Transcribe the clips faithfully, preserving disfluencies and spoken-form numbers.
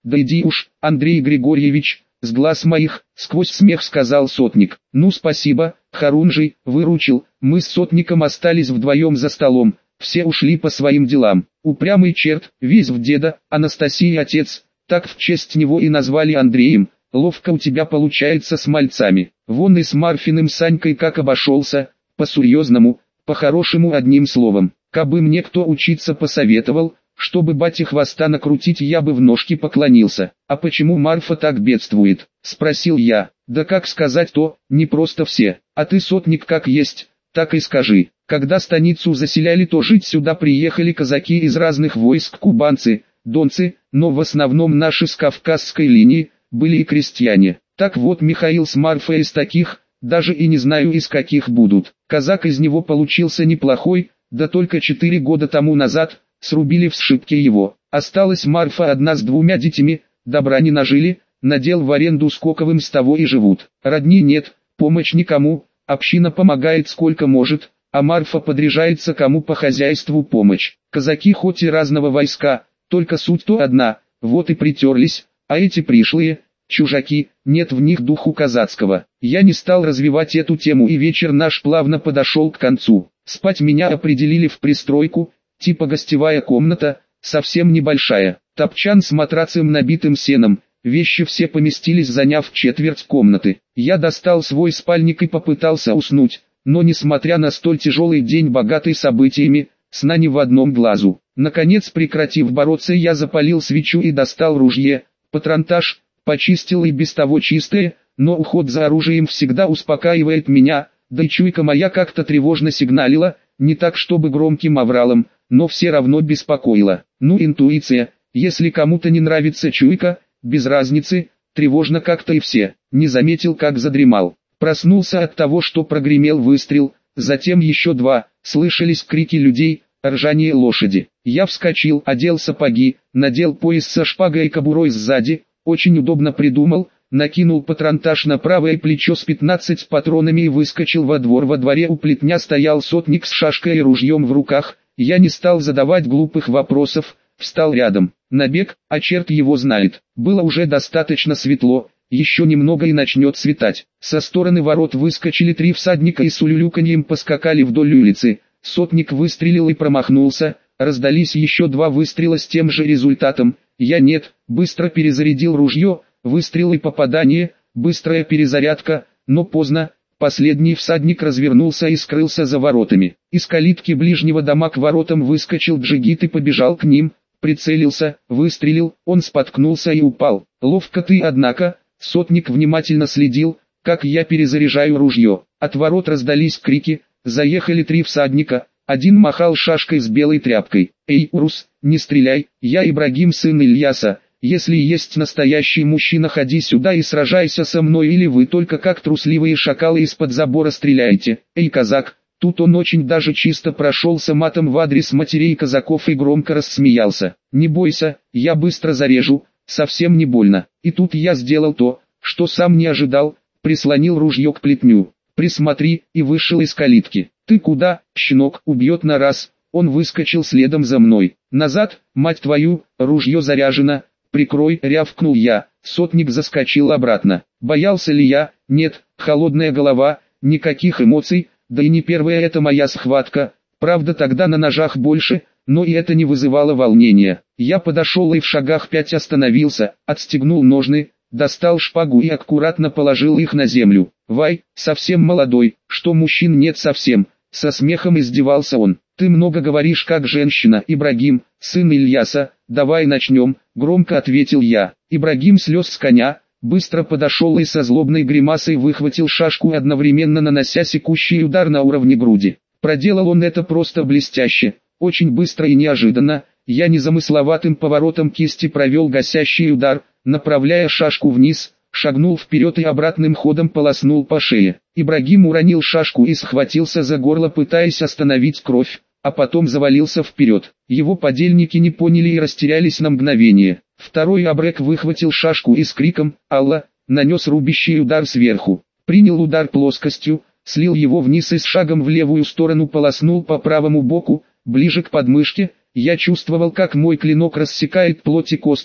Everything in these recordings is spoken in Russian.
Да иди уж, Андрей Григорьевич, с глаз моих, сквозь смех сказал сотник. Ну спасибо, Харунжий, выручил. Мы с сотником остались вдвоем за столом, все ушли по своим делам. Упрямый черт, весь в деда, Анастасии отец, так в честь него и назвали Андреем. Ловко у тебя получается с мальцами. Вон и с Марфиным Санькой как обошелся, по-серьезному, по-хорошему одним словом. Кабы мне кто учиться посоветовал, чтобы бате хвоста накрутить, я бы в ножки поклонился. А почему Марфа так бедствует? Спросил я. Да как сказать то, не просто все. А ты, сотник, как есть, так и скажи. Когда станицу заселяли, то жить сюда приехали казаки из разных войск, кубанцы, донцы, но в основном наши с Кавказской линии, были и крестьяне. Так вот, Михаил с Марфой из таких, даже и не знаю из каких будут. Казак из него получился неплохой, да только четыре года тому назад срубили в сшибке его. Осталась Марфа одна с двумя детьми, добра не нажили, надел в аренду Скоковым, с того и живут. Родни нет, помощь никому, община помогает сколько может, а Марфа подряжается кому по хозяйству помощь. Казаки хоть и разного войска, только суть то одна, вот и притерлись, а эти пришлые, чужаки, нет в них духу казацкого. Я не стал развивать эту тему, и вечер наш плавно подошел к концу. Спать меня определили в пристройку, типа гостевая комната, совсем небольшая. Топчан с матрацем, набитым сеном, вещи все поместились, заняв четверть комнаты. Я достал свой спальник и попытался уснуть, но несмотря на столь тяжелый день, богатый событиями, сна ни в одном глазу. Наконец, прекратив бороться, я запалил свечу и достал ружье, патронтаж, почистил и без того чистое, но уход за оружием всегда успокаивает меня, да и чуйка моя как-то тревожно сигналила, не так чтобы громким авралом, но все равно беспокоила. Ну, интуиция, если кому-то не нравится чуйка, без разницы, тревожно как-то и все. Не заметил, как задремал. Проснулся от того, что прогремел выстрел, затем еще два, слышались крики людей, ржание лошади. Я вскочил, одел сапоги, надел пояс со шпагой и кобурой сзади, очень удобно придумал, накинул патронтаж на правое плечо с пятнадцать патронами и выскочил во двор. Во дворе у плетня стоял сотник с шашкой и ружьем в руках. Я не стал задавать глупых вопросов, встал рядом. Набег, а черт его знает. Было уже достаточно светло, еще немного и начнет светать. Со стороны ворот выскочили три всадника и с улюлюканьем поскакали вдоль улицы. Сотник выстрелил и промахнулся, раздались еще два выстрела с тем же результатом. Я нет, быстро перезарядил ружье, выстрел и попадание, быстрая перезарядка, но поздно. Последний всадник развернулся и скрылся за воротами. Из калитки ближнего дома к воротам выскочил джигит и побежал к ним, прицелился, выстрелил, он споткнулся и упал. Ловко ты, однако. Сотник внимательно следил, как я перезаряжаю ружье. От ворот раздались крики, заехали три всадника, один махал шашкой с белой тряпкой. «Эй, урус, не стреляй, я Ибрагим, сын Ильяса. Если есть настоящий мужчина, ходи сюда и сражайся со мной, или вы только как трусливые шакалы из-под забора стреляете. Эй, казак!» Тут он очень даже чисто прошелся матом в адрес матерей казаков и громко рассмеялся. «Не бойся, я быстро зарежу, совсем не больно». И тут я сделал то, что сам не ожидал, прислонил ружье к плетню. «Присмотри», и вышел из калитки. «Ты куда, щенок, убьет на раз». Он выскочил следом за мной. «Назад, мать твою, ружье заряжено». «Прикрой», — рявкнул я. Сотник заскочил обратно. Боялся ли я? Нет, холодная голова, никаких эмоций, да и не первая это моя схватка. Правда, тогда на ножах больше, но и это не вызывало волнения. Я подошел и в шагах пять остановился, отстегнул ножны, достал шпагу и аккуратно положил их на землю. «Вай, совсем молодой, что мужчин нет совсем», — со смехом издевался он. «Ты много говоришь как женщина, Ибрагим, сын Ильяса, давай начнем», — громко ответил я. Ибрагим слез с коня, быстро подошел и со злобной гримасой выхватил шашку, одновременно нанося секущий удар на уровне груди. Проделал он это просто блестяще, очень быстро и неожиданно. Я незамысловатым поворотом кисти провел гасящий удар, направляя шашку вниз, шагнул вперед и обратным ходом полоснул по шее. Ибрагим уронил шашку и схватился за горло, пытаясь остановить кровь, а потом завалился вперед. Его подельники не поняли и растерялись на мгновение. Второй абрек выхватил шашку и с криком «Алла!» нанес рубящий удар сверху. Принял удар плоскостью, слил его вниз и с шагом в левую сторону полоснул по правому боку, ближе к подмышке. Я чувствовал, как мой клинок рассекает плоть и кости,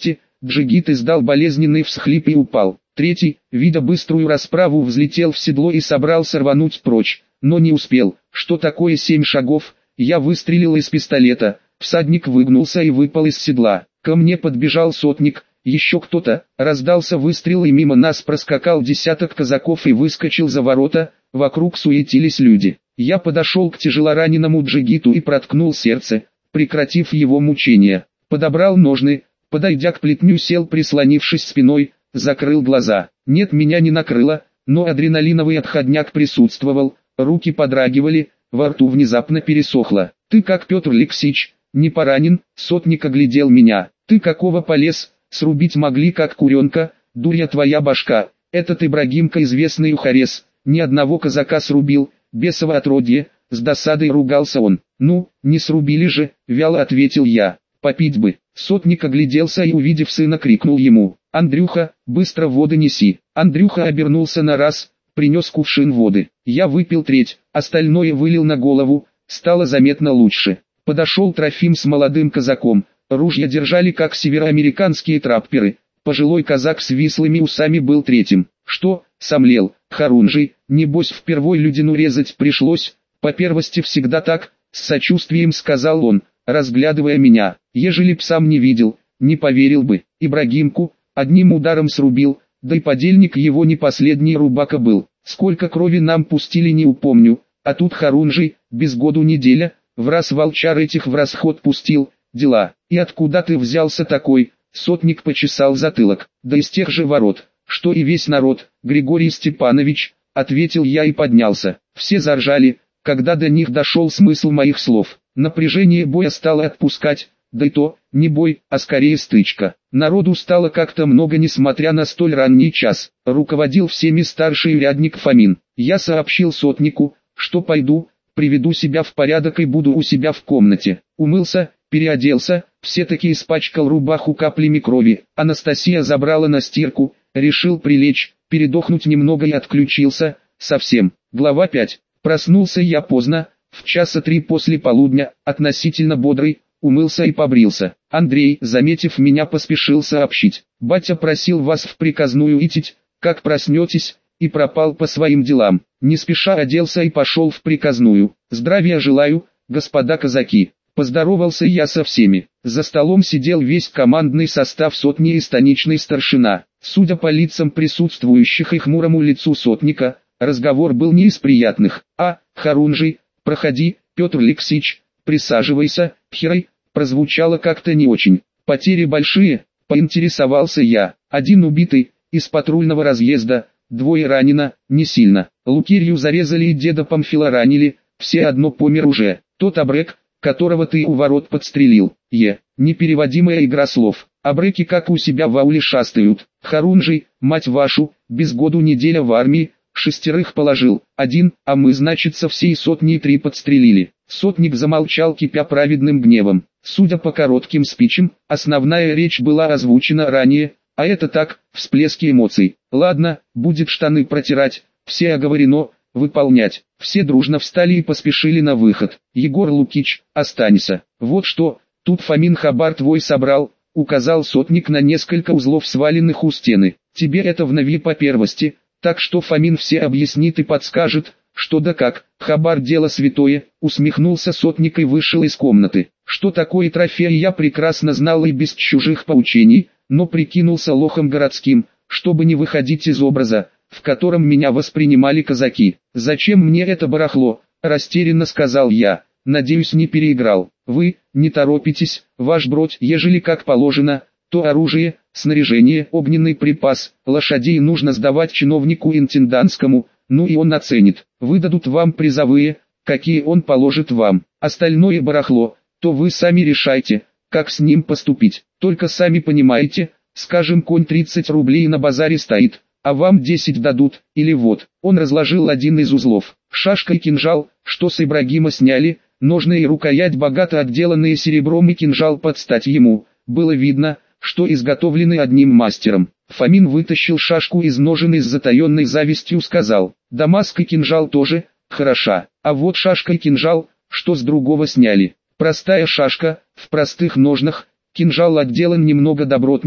Джигит издал болезненный всхлип и упал. Третий, видя быструю расправу, взлетел в седло и собрался рвануть прочь, но не успел. Что такое семь шагов? Я выстрелил из пистолета, всадник выгнулся и выпал из седла. Ко мне подбежал сотник, еще кто-то, раздался выстрел и мимо нас проскакал десяток казаков и выскочил за ворота, вокруг суетились люди. Я подошел к тяжелораненому джигиту и проткнул сердце, прекратив его мучения. Подобрал ножны, подойдя к плетню, сел, прислонившись спиной, закрыл глаза. Нет, меня не накрыло, но адреналиновый отходняк присутствовал, руки подрагивали, во рту внезапно пересохло. «Ты как, Петр Алексеевич, не поранен?» Сотник оглядел меня. «Ты какого полез? Срубить могли как куренка, дурья твоя башка. Этот Ибрагимка известный ухарес, ни одного казака срубил, бесово отродье», с досадой ругался он. «Ну, не срубили же», вяло ответил я. «Попить бы». Сотник огляделся и, увидев сына, крикнул ему: «Андрюха, быстро воды неси». Андрюха обернулся на раз, принес кувшин воды. Я выпил треть, остальное вылил на голову, стало заметно лучше. Подошел Трофим с молодым казаком, ружья держали как североамериканские трапперы. Пожилой казак с вислыми усами был третьим. «Что, сомлел, Харунжий, небось впервой людину резать пришлось?» «По первости всегда так», — с сочувствием сказал он, разглядывая меня. «Ежели б сам не видел, не поверил бы. Ибрагимку одним ударом срубил, да и подельник его не последний рубака был. Сколько крови нам пустили, не упомню, а тут Харунжий, без году неделя, в раз волчар этих в расход пустил, дела. И откуда ты взялся такой?» Сотник почесал затылок. «Да из тех же ворот, что и весь народ, Григорий Степанович», ответил я и поднялся. Все заржали, когда до них дошел смысл моих слов. Напряжение боя стало отпускать, да и то, не бой, а скорее стычка. Народу стало как-то много, несмотря на столь ранний час. Руководил всеми старший урядник Фомин. Я сообщил сотнику, что пойду, приведу себя в порядок и буду у себя в комнате. Умылся, переоделся, все-таки испачкал рубаху каплями крови. Анастасия забрала на стирку, решил прилечь, передохнуть немного и отключился, совсем. Глава пять. Проснулся я поздно, в часа три после полудня, относительно бодрый, умылся и побрился. Андрей, заметив меня, поспешил сообщить: «Батя просил вас в приказную идти, как проснетесь», и пропал по своим делам. Не спеша оделся и пошел в приказную. «Здравия желаю, господа казаки». Поздоровался я со всеми. За столом сидел весь командный состав сотни и станичный старшина. Судя по лицам присутствующих и хмурому лицу сотника, разговор был не из приятных. «А, Харунжий, проходи, Петр Алексеевич, присаживайся, Херой», прозвучало как-то не очень. «Потери большие?» — поинтересовался я. «Один убитый, из патрульного разъезда, двое ранено, не сильно. Лукирью зарезали и деда Памфила ранили, все одно помер уже. Тот абрек, которого ты у ворот подстрелил, е, непереводимая игра слов. Абреки как у себя в ауле шастают. Харунжий, мать вашу, без году неделя в армии, шестерых положил, один, а мы, значит, со всей сотни три подстрелили». Сотник замолчал, кипя праведным гневом. Судя по коротким спичам, основная речь была озвучена ранее, а это так, всплески эмоций. «Ладно, будет штаны протирать, все оговорено, выполнять». Все дружно встали и поспешили на выход. «Егор Лукич, останься. Вот что, тут Фомин хабар твой собрал», указал сотник на несколько узлов, сваленных у стены. «Тебе это вновь по первости, так что Фомин все объяснит и подскажет, что да как. Хабар дело святое», усмехнулся сотник и вышел из комнаты. Что такое трофей, я прекрасно знал и без чужих поучений, но прикинулся лохом городским, чтобы не выходить из образа, в котором меня воспринимали казаки. «Зачем мне это барахло?» – растерянно сказал я. «Надеюсь, не переиграл. Вы, не торопитесь, ваш бродь, ежели как положено, то оружие, снаряжение, огненный припас, лошадей нужно сдавать чиновнику интендантскому, ну и он оценит. Выдадут вам призовые, какие он положит вам. Остальное барахло, то вы сами решайте, как с ним поступить. Только сами понимаете, скажем, конь тридцать рублей на базаре стоит, а вам десять дадут, или вот». Он разложил один из узлов. Шашка и кинжал, что с Ибрагима сняли, ножны и рукоять, богато отделанные серебром, и кинжал под стать ему. Было видно, что изготовлены одним мастером. Фомин вытащил шашку из ножен и с затаенной завистью сказал: «Дамаск и кинжал тоже, хороша, а вот шашка и кинжал, что с другого сняли. Простая шашка, в простых ножнах, кинжал отделан немного добротней,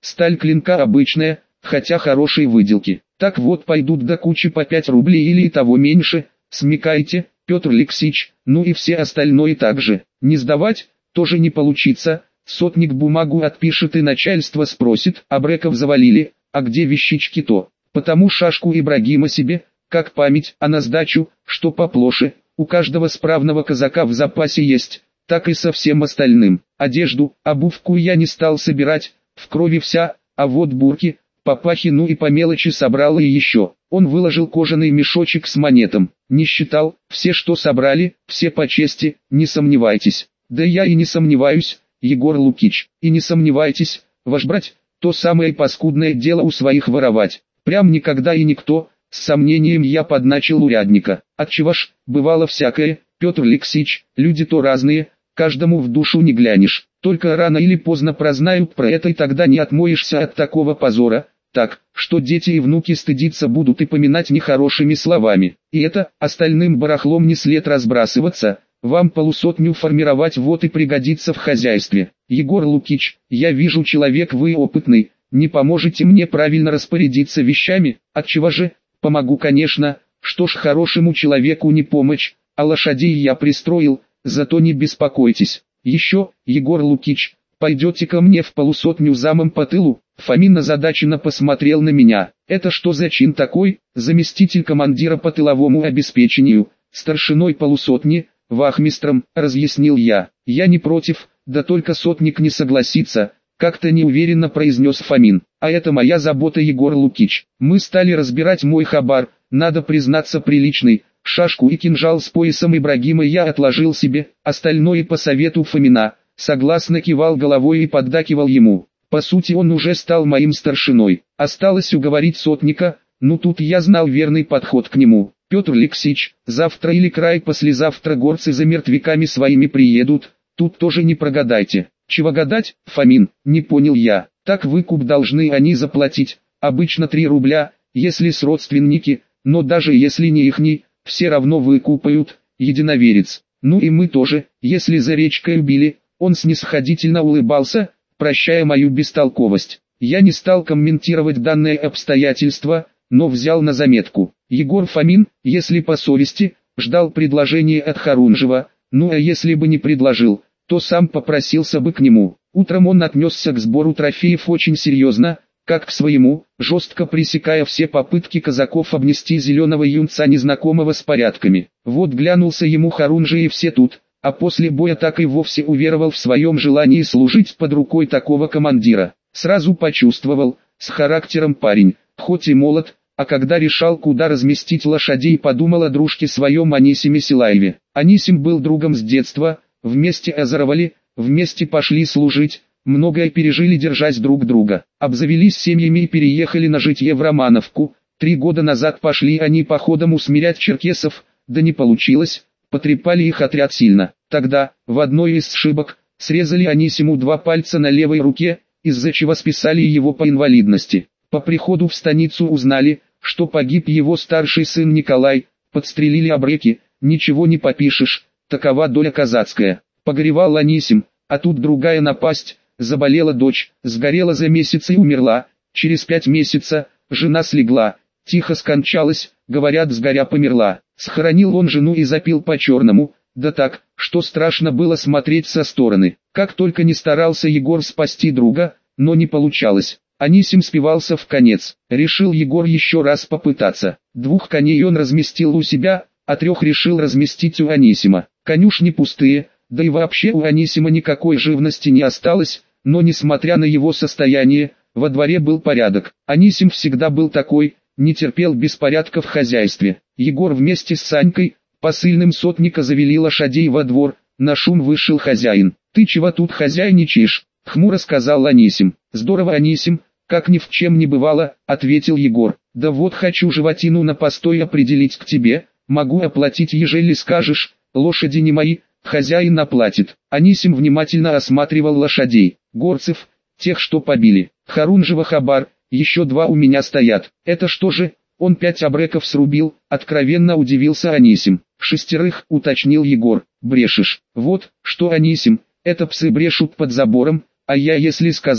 Сталь клинка обычная, хотя хорошей выделки. Так вот пойдут до кучи по пять рублей или и того меньше, смекайте, Петр Алексеевич, ну и все остальное также. Не сдавать, тоже не получится, сотник бумагу отпишет и начальство спросит, абреков завалили, а где вещички-то? Потому шашку Ибрагима себе, как память, а на сдачу, что поплоше, у каждого справного казака в запасе есть, так и со всем остальным. Одежду, обувку я не стал собирать, в крови вся, а вот бурки, папахи ну и по мелочи собрал и еще. Он выложил кожаный мешочек с монетом, не считал, все что собрали, все по чести, не сомневайтесь. Да я и не сомневаюсь, Егор Лукич, и не сомневайтесь, ваш брать, то самое паскудное дело у своих воровать. Прям никогда и никто, с сомнением я подначил урядника. Отчего ж, бывало всякое, Петр Алексеевич, люди то разные, каждому в душу не глянешь. Только рано или поздно прознают про это и тогда не отмоешься от такого позора. Так, что дети и внуки стыдиться будут и поминать нехорошими словами. И это, остальным барахлом не след разбрасываться, вам полусотню формировать вот и пригодится в хозяйстве. Егор Лукич, я вижу человек вы опытный, не поможете мне правильно распорядиться вещами? Отчего же, помогу конечно, что ж хорошему человеку не помочь, а лошадей я пристроил, зато не беспокойтесь. Еще, Егор Лукич, пойдете ко мне в полусотню замом по тылу? Фомин озадаченно посмотрел на меня. Это что за чин такой? Заместитель командира по тыловому обеспечению, старшиной полусотни, вахмистром, разъяснил я. Я не против, да только сотник не согласится, как-то неуверенно произнес Фомин. А это моя забота, Егор Лукич. Мы стали разбирать мой хабар, надо признаться приличный. Шашку и кинжал с поясом Ибрагима я отложил себе, остальное по совету Фомина. Согласно кивал головой и поддакивал ему. По сути он уже стал моим старшиной. Осталось уговорить сотника, ну тут я знал верный подход к нему. Петр Алексеевич, завтра или край послезавтра горцы за мертвяками своими приедут, тут тоже не прогадайте. Чего гадать, Фомин, не понял я. Так выкуп должны они заплатить, обычно три рубля, если с родственники, но даже если не ихний, все равно выкупают, единоверец. Ну и мы тоже, если за речкой убили. Он снисходительно улыбался, прощая мою бестолковость. Я не стал комментировать данное обстоятельство, но взял на заметку. Егор Фомин, если по совести, ждал предложения от Харунжева, ну а если бы не предложил, то сам попросился бы к нему. Утром он отнесся к сбору трофеев очень серьезно, как к своему, жестко пресекая все попытки казаков обнести зеленого юнца незнакомого с порядками. Вот глянулся ему Харунжий и все тут. А после боя так и вовсе уверовал в своем желании служить под рукой такого командира. Сразу почувствовал, с характером парень, хоть и молод, а когда решал куда разместить лошадей, подумал о дружке своем Анисиме Силаеве. Анисим был другом с детства, вместе озоровали, вместе пошли служить, многое пережили держась друг друга. Обзавелись семьями и переехали на житье в Романовку. Три года назад пошли они походом усмирять черкесов, да не получилось. Потрепали их отряд сильно. Тогда, в одной из сшибок, срезали Анисиму два пальца на левой руке, из-за чего списали его по инвалидности. По приходу в станицу узнали, что погиб его старший сын Николай, подстрелили абреки, ничего не попишешь, такова доля казацкая. Погоревал Анисим, а тут другая напасть, заболела дочь, сгорела за месяц и умерла, через пять месяца, жена слегла, тихо скончалась, говорят, сгоря померла. Схоронил он жену и запил по-черному, да так, что страшно было смотреть со стороны. Как только не старался Егор спасти друга, но не получалось. Анисим спивался в конец. Решил Егор еще раз попытаться. Двух коней он разместил у себя, а трех решил разместить у Анисима. Конюшни пустые, да и вообще у Анисима никакой живности не осталось, но несмотря на его состояние, во дворе был порядок. Анисим всегда был такой, не терпел беспорядка в хозяйстве. Егор вместе с Санькой, посыльным сотника, завели лошадей во двор. На шум вышел хозяин. «Ты чего тут хозяйничаешь?» — хмуро сказал Анисим. «Здорово, Анисим, как ни в чем не бывало», — ответил Егор. «Да вот хочу животину на постой определить к тебе, могу оплатить, ежели скажешь, лошади не мои, хозяин оплатит». Анисим внимательно осматривал лошадей. «Горцев, тех, что побили. Харунжева хабар, еще два у меня стоят». «Это что же?» Он пять абреков срубил, откровенно удивился Анисим. «Шестерых», уточнил Егор. «Брешешь». «Вот, что, Анисим, это псы брешут под забором, а я если сказал».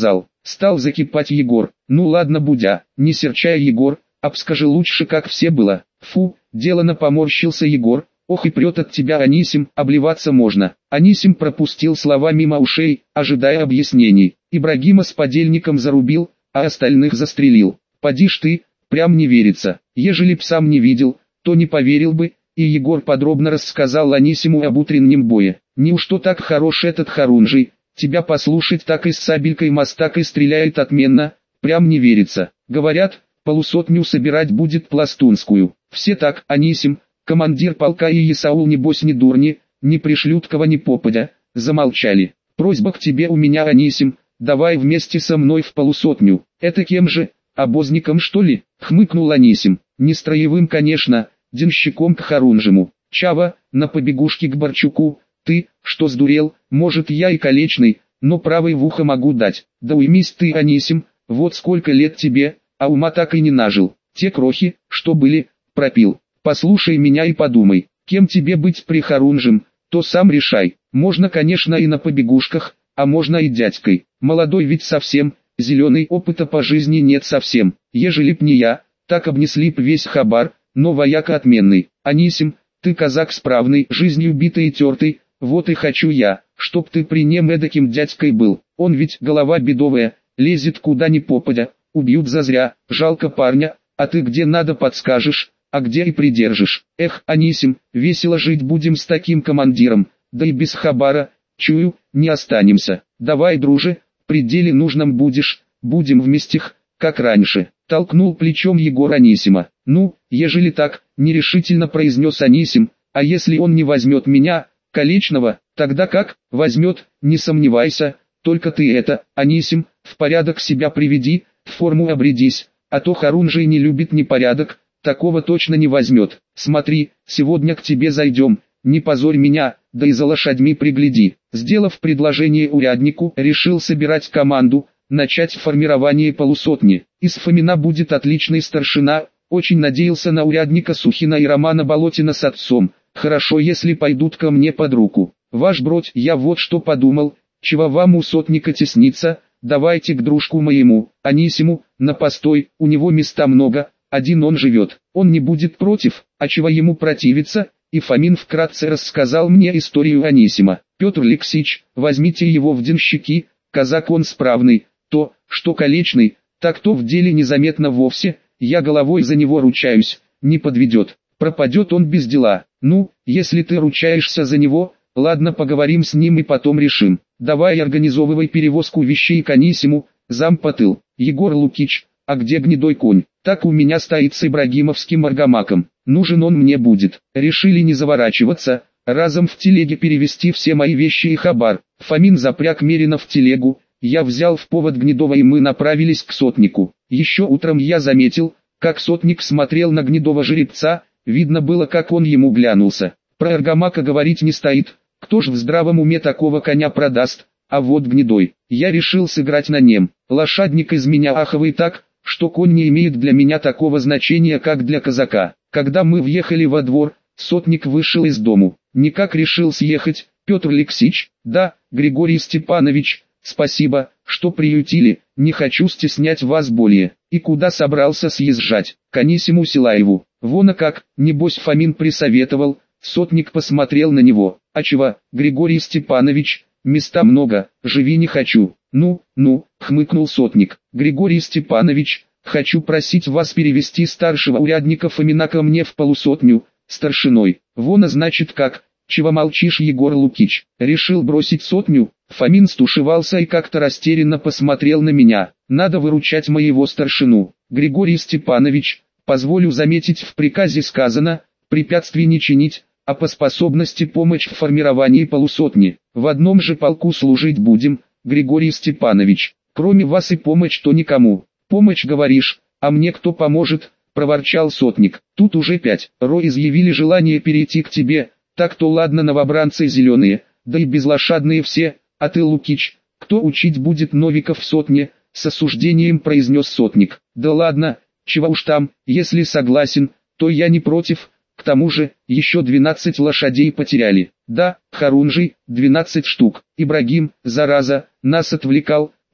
Стал закипать Егор. Ну ладно, Будя, не серчай, Егор, обскажи лучше, как все было. Фу, делано, поморщился Егор. Ох и прет от тебя, Анисим, обливаться можно. Анисим пропустил слова мимо ушей, ожидая объяснений. Ибрагима с подельником зарубил, а остальных застрелил. Поди ж ты, прям не верится. Ежели б сам не видел, то не поверил бы. И Егор подробно рассказал Анисиму об утреннем бое. Неужто так хорош этот Харунжий? Тебя послушать, так и с сабелькой мастак и стреляет отменно. Прям не верится. Говорят, полусотню собирать будет пластунскую. Все так, Анисим, командир полка и Исаул небось не дурни, не пришлют кого ни попадя. Замолчали. Просьба к тебе у меня, Анисим, давай вместе со мной в полусотню. Это кем же, обозником что ли? Хмыкнул Анисим. Не строевым, конечно, денщиком к Харунжему. Чава, на побегушке к Борчуку. Ты, что сдурел, может я и колечный, но правой в ухо могу дать. Да уймись ты, Анисим, вот сколько лет тебе, а ума так и не нажил. Те крохи, что были, пропил. Послушай меня и подумай, кем тебе быть при Харунжем, то сам решай. Можно, конечно, и на побегушках, а можно и дядькой. Молодой ведь совсем, зеленый, опыта по жизни нет совсем. Ежели б не я, так обнесли б весь хабар, но вояка отменный. Анисим, ты казак справный, жизнью битый и тертый, вот и хочу я, чтоб ты при нем эдаким дядькой был. Он ведь голова бедовая, лезет куда ни попадя, убьют зазря, жалко парня, а ты где надо подскажешь, а где и придержишь. Эх, Анисим, весело жить будем с таким командиром, да и без хабара, чую, не останемся. Давай, друже, при деле нужном будешь, будем вместе, как раньше. Толкнул плечом Егор Анисима. Ну, ежели так, нерешительно произнес Анисим, а если он не возьмет меня, Колечного, тогда как, возьмет, не сомневайся, только ты это, Анисим, в порядок себя приведи, в форму обрядись, а то Харунжий не любит непорядок, такого точно не возьмет. Смотри, сегодня к тебе зайдем, не позорь меня, да и за лошадьми пригляди. Сделав предложение уряднику, решил собирать команду, начать формирование полусотни. Из Фомина будет отличный старшина, очень надеялся на урядника Сухина и Романа Болотина с отцом. Хорошо, если пойдут ко мне под руку. Ваш бродь, я вот что подумал, чего вам у сотника тесниться, давайте к дружку моему, Анисиму, на постой, у него места много, один он живет, он не будет против, а чего ему противиться, и Фомин вкратце рассказал мне историю Анисима. Петр Алексеевич, возьмите его в денщики, казак он справный, то, что колечный, так то в деле незаметно вовсе, я головой за него ручаюсь, не подведет, пропадет он без дела. Ну, если ты ручаешься за него, ладно, поговорим с ним и потом решим. Давай организовывай перевозку вещей к Анисиму, зампотыл. Егор Лукич, а где гнедой конь? Так у меня стоит с ибрагимовским аргамаком. Нужен он мне будет. Решили не заворачиваться, разом в телеге перевезти все мои вещи и хабар. Фомин запряг Мерина в телегу, я взял в повод Гнедова и мы направились к сотнику. Еще утром я заметил, как сотник смотрел на гнедого жеребца, видно было, как он ему глянулся. Про аргамака говорить не стоит, кто ж в здравом уме такого коня продаст, а вот гнедой. Я решил сыграть на нем. Лошадник из меня аховый так, что конь не имеет для меня такого значения, как для казака. Когда мы въехали во двор, сотник вышел из дому. Никак решил съехать, Петр Алексеевич, да, Григорий Степанович, спасибо, что приютили, не хочу стеснять вас более. И куда собрался съезжать? К Анисиму Силаеву. Вон а как, небось Фомин присоветовал. Сотник посмотрел на него. А чего, Григорий Степанович, места много, живи не хочу. Ну, ну, хмыкнул сотник. Григорий Степанович, хочу просить вас перевести старшего урядника Фомина ко мне в полусотню, старшиной. Вон а значит как, чего молчишь, Егор Лукич? Решил бросить сотню? Фомин стушевался и как-то растерянно посмотрел на меня. Надо выручать моего старшину. Григорий Степанович, позволю заметить, в приказе сказано, препятствий не чинить, а по способности помочь в формировании полусотни. В одном же полку служить будем, Григорий Степанович. Кроме вас и помощь то никому. Помощь говоришь, а мне кто поможет, проворчал сотник. Тут уже пять ро изъявили желание перейти к тебе, так то ладно, новобранцы зеленые, да и безлошадные все, а ты, Лукич, кто учить будет новиков в сотне, с осуждением произнес сотник. Да ладно, чего уж там, если согласен, то я не против. К тому же, еще двенадцать лошадей потеряли. Да, Харунжий, двенадцать штук. Ибрагим, зараза, нас отвлекал,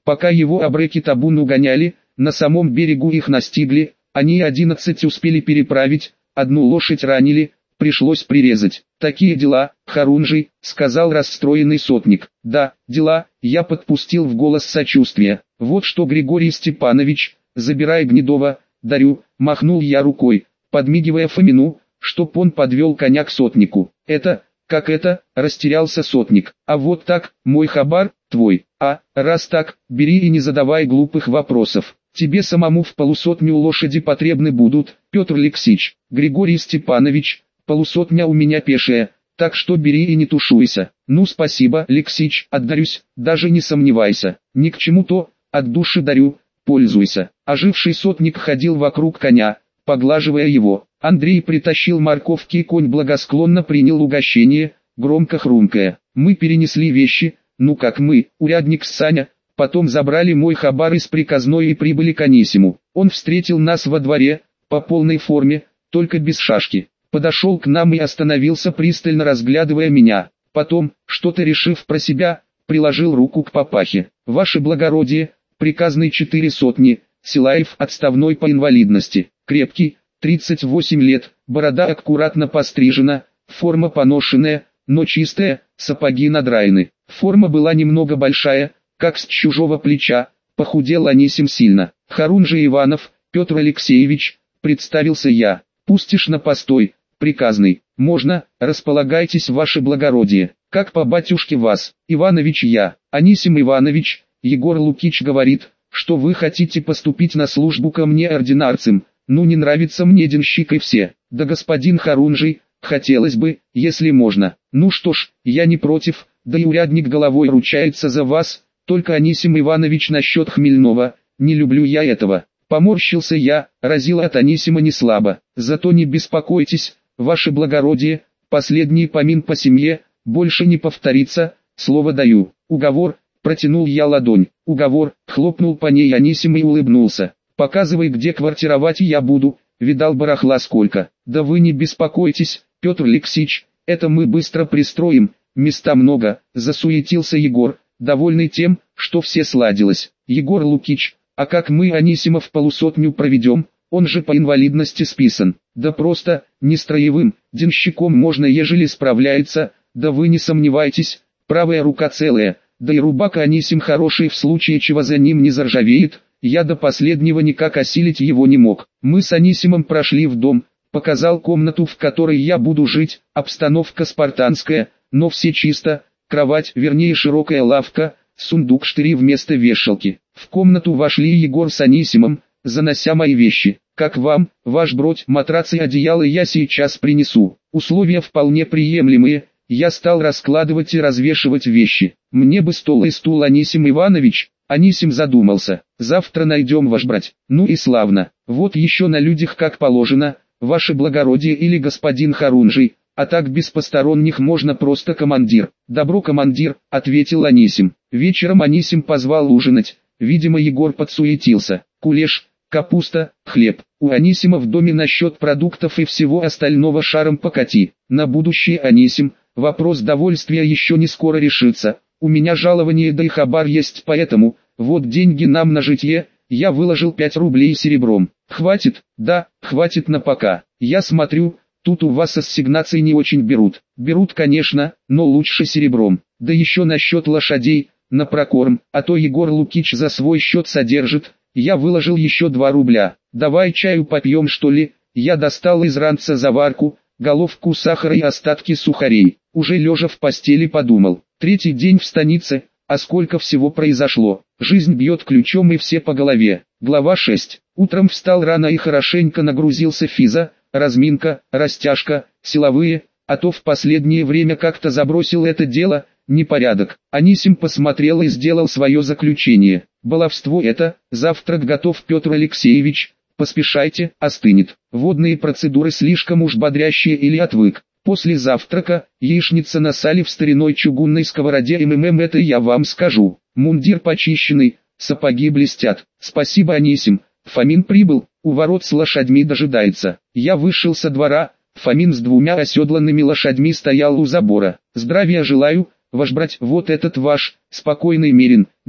Пока его абреки табун угоняли, на самом берегу их настигли, они одиннадцать успели переправить, одну лошадь ранили, пришлось прирезать. Такие дела, Харунжий, сказал расстроенный сотник. Да, дела, я подпустил в голос сочувствия. Вот что, Григорий Степанович, забирай Гнедова, дарю, махнул я рукой, подмигивая Фомину, чтоб он подвел коня к сотнику. Это, как это, растерялся сотник. А вот так, мой хабар, твой. А, раз так, бери и не задавай глупых вопросов. Тебе самому в полусотню лошади потребны будут, Петр Алексеевич. Григорий Степанович, полусотня у меня пешая, так что бери и не тушуйся. Ну спасибо, Алексеич, отдарюсь, даже не сомневайся. Ни к чему то, от души дарю, пользуйся. Оживший сотник ходил вокруг коня, поглаживая его. Андрей притащил морковки, и конь благосклонно принял угощение, громко хрумкая. Мы перенесли вещи, ну как мы, урядник с Саня, потом забрали мой хабар из приказной и прибыли к Анисиму. Он встретил нас во дворе, по полной форме, только без шашки. Подошел к нам и остановился, пристально разглядывая меня. Потом, что-то решив про себя, приложил руку к папахе. Ваше благородие, приказный четыре сотни, Силаев отставной по инвалидности, крепкий, тридцать восемь лет, борода аккуратно пострижена, форма поношенная, но чистая, сапоги надраены. Форма была немного большая, как с чужого плеча, похудел Анисим сильно. Харунжий Иванов, Петр Алексеевич, представился я. Пустишь на постой, приказный. Можно, располагайтесь, ваше благородие. Как по батюшке вас, Иванович я. Анисим Иванович, Егор Лукич говорит, что вы хотите поступить на службу ко мне ординарцем. Ну не нравится мне денщик и все. Да господин Харунжий, хотелось бы, если можно. Ну что ж, я не против, да и урядник головой ручается за вас. Только Анисим Иванович насчет хмельного, не люблю я этого. Поморщился я, разил от Анисима не слабо. Зато не беспокойтесь, ваше благородие, последний помин по семье, больше не повторится, слово даю. Уговор, протянул я ладонь. Уговор, хлопнул по ней Анисим и улыбнулся. Показывай, где квартировать я буду, видал барахла сколько. Да вы не беспокойтесь, Петр Алексеевич, это мы быстро пристроим, места много, засуетился Егор, довольный тем, что все сладилось. Егор Лукич, а как мы Анисима в полусотню проведем, он же по инвалидности списан. Да просто, не строевым, денщиком можно, ежели справляется, да вы не сомневайтесь, правая рука целая, да и рубака Анисим хороший, в случае чего за ним не заржавеет. Я до последнего никак осилить его не мог. Мы с Анисимом прошли в дом, показал комнату, в которой я буду жить, обстановка спартанская, но все чисто, кровать, вернее широкая лавка, сундук штыри вместо вешалки. В комнату вошли Егор с Анисимом, занося мои вещи. Как вам, ваш бродь, матрац и одеяло я сейчас принесу. Условия вполне приемлемые, я стал раскладывать и развешивать вещи. Мне бы стол и стул, Анисим Иванович. Анисим задумался. Завтра найдем, ваш брать. Ну и славно. Вот еще на людях как положено, ваше благородие или господин Харунжий, а так без посторонних можно просто командир. Добро, командир, ответил Анисим. Вечером Анисим позвал ужинать. Видимо, Егор подсуетился. Кулеш, капуста, хлеб. У Анисима в доме насчет продуктов и всего остального шаром покати. На будущее, Анисим, вопрос довольствия еще не скоро решится. У меня жалование да и хабар есть, поэтому, вот деньги нам на житье, я выложил пять рублей серебром. Хватит? Да, хватит на пока. Я смотрю, тут у вас ассигнаций не очень берут. Берут, конечно, но лучше серебром. Да еще насчет лошадей, на прокорм, а то Егор Лукич за свой счет содержит. Я выложил еще два рубля. Давай чаю попьем, что ли? Я достал из ранца заварку, головку сахара и остатки сухарей. Уже лежа в постели подумал. Третий день в станице, а сколько всего произошло. Жизнь бьет ключом и все по голове. Глава шесть. Утром встал рано и хорошенько нагрузился физа, разминка, растяжка, силовые, а то в последнее время как-то забросил это дело, непорядок. Анисим посмотрел и сделал свое заключение. Баловство это, завтрак готов, Петр Алексеевич, поспешайте, остынет. Водные процедуры слишком уж бодрящие или отвык. После завтрака, яичница на сале в стариной чугунной сковороде, МММ, это я вам скажу. Мундир почищенный, сапоги блестят. Спасибо, Анисим. Фомин прибыл, у ворот с лошадьми дожидается. Я вышел со двора, Фомин с двумя оседланными лошадьми стоял у забора. Здравия желаю, ваш брать, вот этот ваш, спокойный Мерин, не то,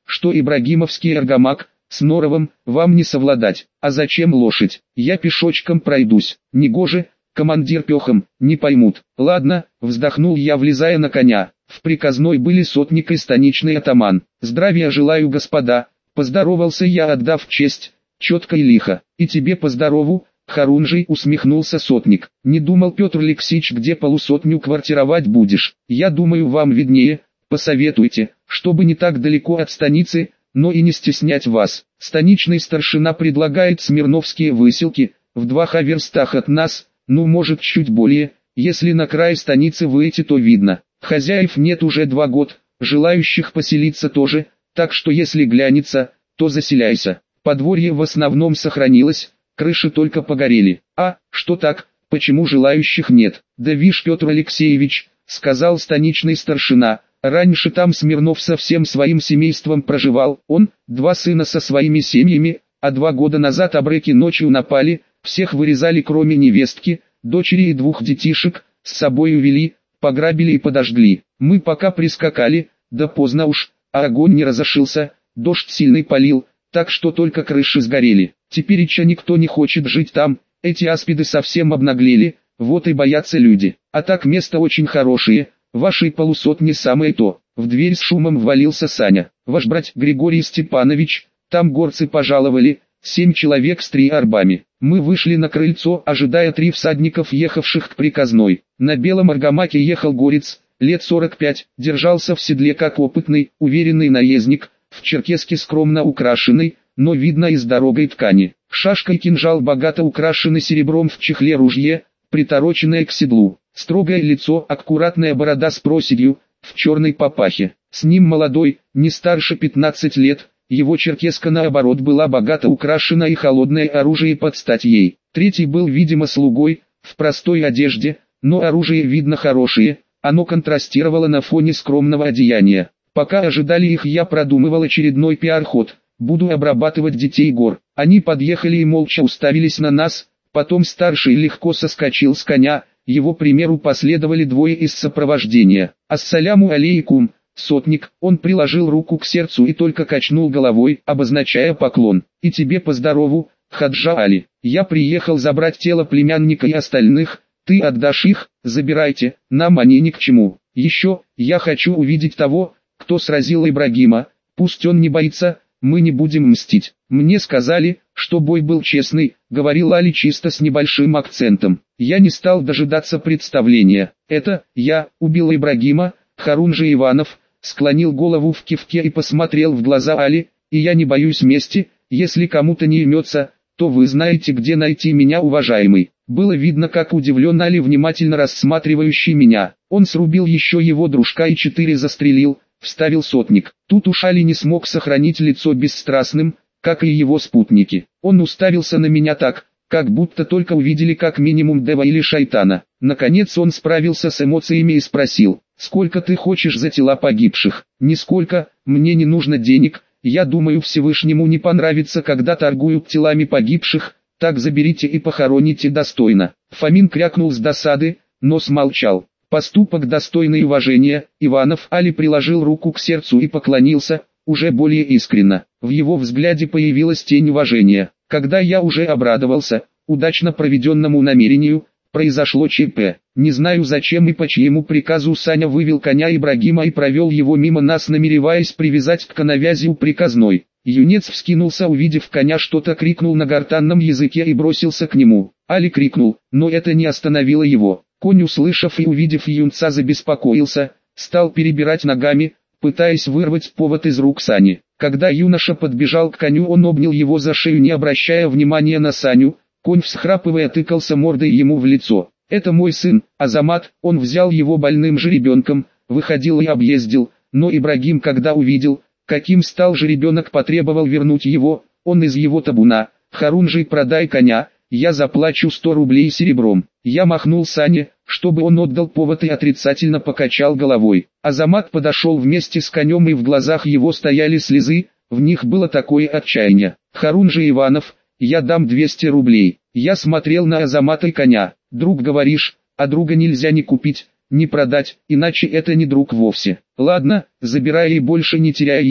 что ибрагимовский аргамак, с норовом, вам не совладать. А зачем лошадь? Я пешочком пройдусь. Негоже, командир пехом, не поймут. Ладно, вздохнул я, влезая на коня. В приказной были сотник и станичный атаман. Здравия желаю, господа, поздоровался я, отдав честь, четко и лихо. И тебе поздорову, Харунжий, усмехнулся сотник. Не думал, Петр Алексеевич, где полусотню квартировать будешь. Я думаю, вам виднее, посоветуйте, чтобы не так далеко от станицы, но и не стеснять вас. Станичный старшина предлагает Смирновские выселки, в двух верстах от нас, ну может чуть более, если на край станицы выйти, то видно. Хозяев нет уже два года, желающих поселиться тоже, так что если глянется, то заселяйся. Подворье в основном сохранилось, крыши только погорели. А, что так, почему желающих нет? Да вишь, Петр Алексеевич, сказал станичный старшина, раньше там Смирнов со всем своим семейством проживал, он, два сына со своими семьями, а два года назад абреки ночью напали, всех вырезали кроме невестки, дочери и двух детишек, с собой увели, пограбили и подожгли. Мы пока прискакали, да поздно уж, а огонь не разошился, дождь сильный полил, так что только крыши сгорели. Тепереча никто не хочет жить там, эти аспиды совсем обнаглели, вот и боятся люди. А так место очень хорошее, вашей полусотни самое то. В дверь с шумом ввалился Саня. Ваш брат Григорий Степанович, там горцы пожаловали, семь человек с три арбами. Мы вышли на крыльцо, ожидая три всадников, ехавших к приказной. На белом аргамаке ехал горец, лет сорок пять, держался в седле как опытный, уверенный наездник, в черкеске скромно украшенный, но видно из дорогой ткани. Шашка и кинжал богато украшены серебром, в чехле ружье, притороченное к седлу. Строгое лицо, аккуратная борода с проседью, в черной папахе. С ним молодой, не старше пятнадцати лет, его черкеска наоборот была богато украшена и холодное оружие под стать ей. Третий был, видимо, слугой, в простой одежде, но оружие видно хорошее, оно контрастировало на фоне скромного одеяния. Пока ожидали их, я продумывал очередной пиар-ход. Буду обрабатывать детей гор. Они подъехали и молча уставились на нас, потом старший легко соскочил с коня, его примеру последовали двое из сопровождения. «Ассаляму алейкум, сотник», он приложил руку к сердцу и только качнул головой, обозначая поклон. «И тебе поздорову, Хаджа Али. Я приехал забрать тело племянника и остальных, ты отдашь их, забирайте, нам они ни к чему. Еще, я хочу увидеть того, кто сразил Ибрагима, пусть он не боится, мы не будем мстить. Мне сказали, что бой был честный», — говорил Али чисто с небольшим акцентом. Я не стал дожидаться представления. «Это, я, убил Ибрагима», — Харунжий Иванов, склонил голову в кивке и посмотрел в глаза Али, «и я не боюсь мести, если кому-то не имется, то вы знаете, где найти меня, уважаемый». Было видно, как удивлен Али, внимательно рассматривающий меня. Он срубил еще его дружка и четыре застрелил, вставил сотник. Тут уж Али не смог сохранить лицо бесстрастным, как и его спутники. Он уставился на меня так, как будто только увидели как минимум дева или шайтана. Наконец он справился с эмоциями и спросил: «Сколько ты хочешь за тела погибших?» «Нисколько, мне не нужно денег, я думаю, Всевышнему не понравится, когда торгуют телами погибших, так заберите и похороните достойно». Фомин крякнул с досады, но смолчал. Поступок достойный уважения. Иванов Али приложил руку к сердцу и поклонился, уже более искренно. В его взгляде появилась тень уважения. Когда я уже обрадовался удачно проведенному намерению, произошло ЧП. Не знаю зачем и по чьему приказу Саня вывел коня Ибрагима и провел его мимо нас, намереваясь привязать к коновязи у приказной. Юнец вскинулся, увидев коня, что-то крикнул на гортанном языке и бросился к нему. Али крикнул, но это не остановило его. Конь, услышав и увидев юнца, забеспокоился, стал перебирать ногами, пытаясь вырвать повод из рук Сани. Когда юноша подбежал к коню, он обнял его за шею, не обращая внимания на Саню. Конь, всхрапывая, тыкался мордой ему в лицо. «Это мой сын, Азамат», он взял его больным жеребенком, выходил и объездил, но Ибрагим, когда увидел, каким стал жеребенок, потребовал вернуть его, он из его табуна. «Харунжий, продай коня, я заплачу сто рублей серебром». Я махнул Сане, чтобы он отдал повод, и отрицательно покачал головой. Азамат подошел вместе с конем, и в глазах его стояли слезы, в них было такое отчаяние. «Харунжий Иванов, я дам двести рублей». Я смотрел на Азамата и коня. «Друг, говоришь, а друга нельзя ни купить, ни продать, иначе это не друг вовсе». «Ладно, забирай и больше не теряй его,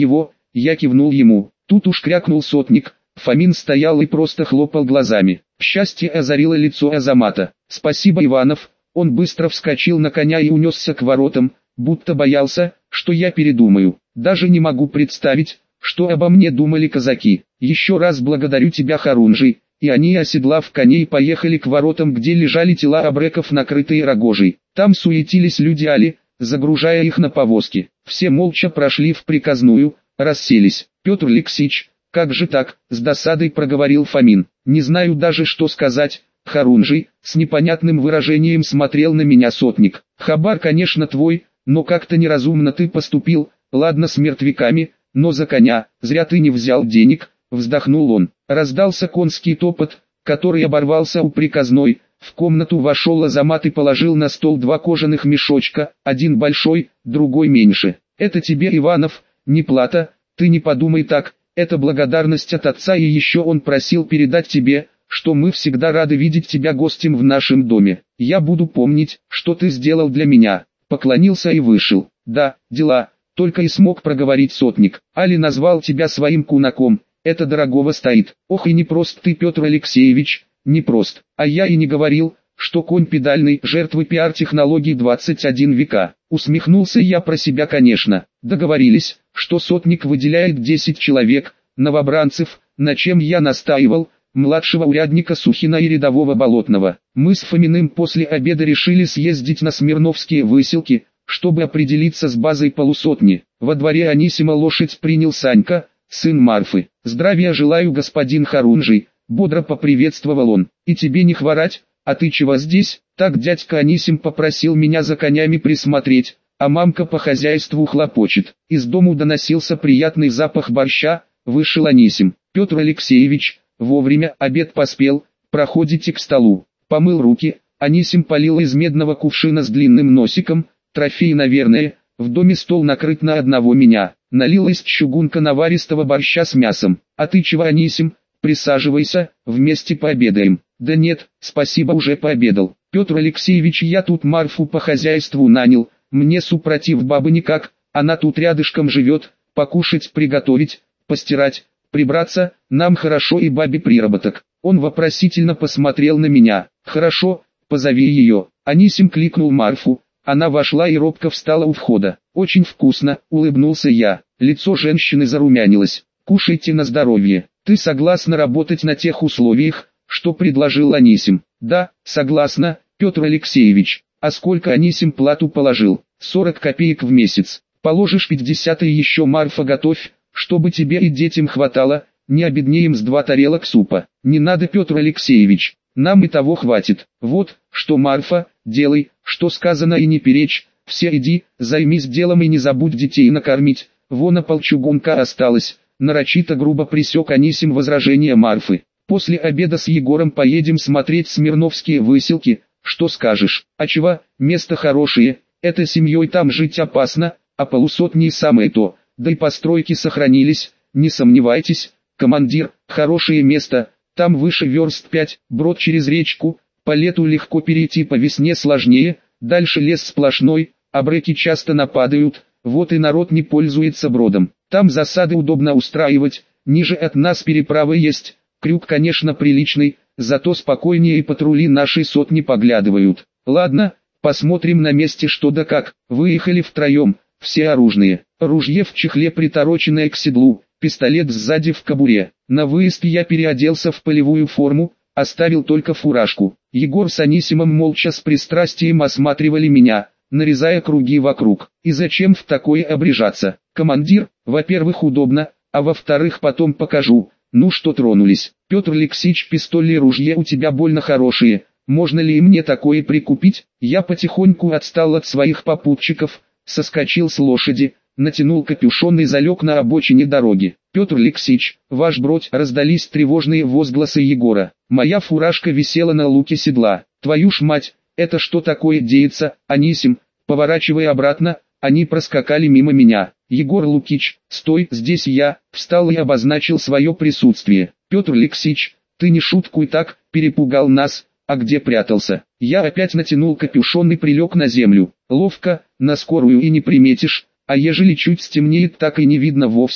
Я кивнул ему. Тут уж крякнул сотник. Фомин стоял и просто хлопал глазами. Счастье озарило лицо Азамата. «Спасибо, Иванов». Он быстро вскочил на коня и унесся к воротам, будто боялся, что я передумаю. Даже не могу представить, что обо мне думали казаки. «Еще раз благодарю тебя, Харунжий». И они, оседлав коней, поехали к воротам, где лежали тела абреков, накрытые рогожей. Там суетились люди Али, загружая их на повозки. Все молча прошли в приказную, расселись. «Петр Алексеевич, как же так?» — с досадой проговорил Фомин. «Не знаю даже, что сказать». Харунжий с непонятным выражением смотрел на меня сотник. «Хабар, конечно, твой, но как-то неразумно ты поступил. Ладно с мертвяками, но за коня, зря ты не взял денег». Вздохнул он. Раздался конский топот, который оборвался у приказной. В комнату вошел Азамат и положил на стол два кожаных мешочка, один большой, другой меньше. «Это тебе, Иванов, не плата, ты не подумай так, это благодарность от отца, и еще он просил передать тебе, что мы всегда рады видеть тебя гостем в нашем доме. Я буду помнить, что ты сделал для меня». Поклонился и вышел. «Да, дела», только и смог проговорить сотник. «Али назвал тебя своим кунаком. Это дорогого стоит. Ох, и непрост ты, Петр Алексеевич, непрост. А я и не говорил, что конь педальный, жертвы пиар-технологий двадцать один века». Усмехнулся я про себя, конечно. Договорились, что сотник выделяет десять человек, новобранцев, на чем я настаивал, младшего урядника Сухина и рядового Болотного. Мы с Фоминым после обеда решили съездить на Смирновские выселки, чтобы определиться с базой полусотни. Во дворе Анисима лошадь принял Санька, сын Марфы. «Здравия желаю, господин Харунжий», — бодро поприветствовал он. «И тебе не хворать, а ты чего здесь?» «Так дядька Анисим попросил меня за конями присмотреть, а мамка по хозяйству хлопочет». Из дому доносился приятный запах борща. Вышел Анисим. «Петр Алексеевич, вовремя, обед поспел, проходите к столу». Помыл руки. Анисим полил из медного кувшина с длинным носиком, трофей, наверное. В доме стол накрыт на одного меня. Налил из чугунка наваристого борща с мясом. «А ты чего, Анисим? Присаживайся, вместе пообедаем». «Да нет, спасибо, уже пообедал. Петр Алексеевич, я тут Марфу по хозяйству нанял, мне супротив бабы никак, она тут рядышком живет, покушать приготовить, постирать, прибраться, нам хорошо и бабе приработок». Он вопросительно посмотрел на меня. «Хорошо, позови ее». Анисим кликнул Марфу. Она вошла и робко встала у входа. «Очень вкусно», — улыбнулся я. Лицо женщины зарумянилось. «Кушайте на здоровье. Ты согласна работать на тех условиях, что предложил Анисим?» «Да, согласна, Петр Алексеевич». «А сколько Анисим плату положил?» сорок копеек в месяц. «Положишь пятьдесят, и еще, Марфа, готовь, чтобы тебе и детям хватало, не обеднеем с два тарелок супа». «Не надо, Петр Алексеевич, нам и того хватит». «Вот, что, Марфа, делай, что сказано, и не перечь. Все иди, займись делом и не забудь детей накормить. Вон а полчугунка осталось». Нарочито грубо пресек Анисим возражение Марфы. «После обеда с Егором поедем смотреть Смирновские выселки. Что скажешь?» «А чего, место хорошее, это семьей там жить опасно, а полусотни самое то, да и постройки сохранились, не сомневайтесь, командир, хорошее место, там выше верст пять, брод через речку, по лету легко перейти, по весне сложнее, дальше лес сплошной, абреки часто нападают, вот и народ не пользуется бродом. Там засады удобно устраивать, ниже от нас переправы есть, крюк, конечно, приличный, зато спокойнее и патрули нашей сотни поглядывают. Ладно, посмотрим на месте что да как». Выехали втроем, все оружные, ружье в чехле притороченное к седлу, пистолет сзади в кобуре. На выезд я переоделся в полевую форму, оставил только фуражку. Егор с Анисимом молча с пристрастием осматривали меня, нарезая круги вокруг. «И зачем в такое обрежаться, командир? Во-первых, удобно, а во-вторых, потом покажу». «Ну что, тронулись? Петр Алексеевич, пистоли и ружье у тебя больно хорошие, можно ли и мне такое прикупить?» Я потихоньку отстал от своих попутчиков, соскочил с лошади, натянул капюшон и залег на обочине дороги. «Петр Алексеевич, ваш бродь!» — раздались тревожные возгласы Егора. Моя фуражка висела на луке седла. «Твою ж мать, это что такое деется, Анисим?» Поворачивая обратно, они проскакали мимо меня. «Егор Лукич, стой, здесь я!» Встал и обозначил свое присутствие. «Петр Алексеевич, ты не шуткуй так, перепугал нас, а где прятался?» Я опять натянул капюшон и прилег на землю. Ловко, на скорую и не приметишь, а ежели чуть стемнеет, так и не видно вовсе.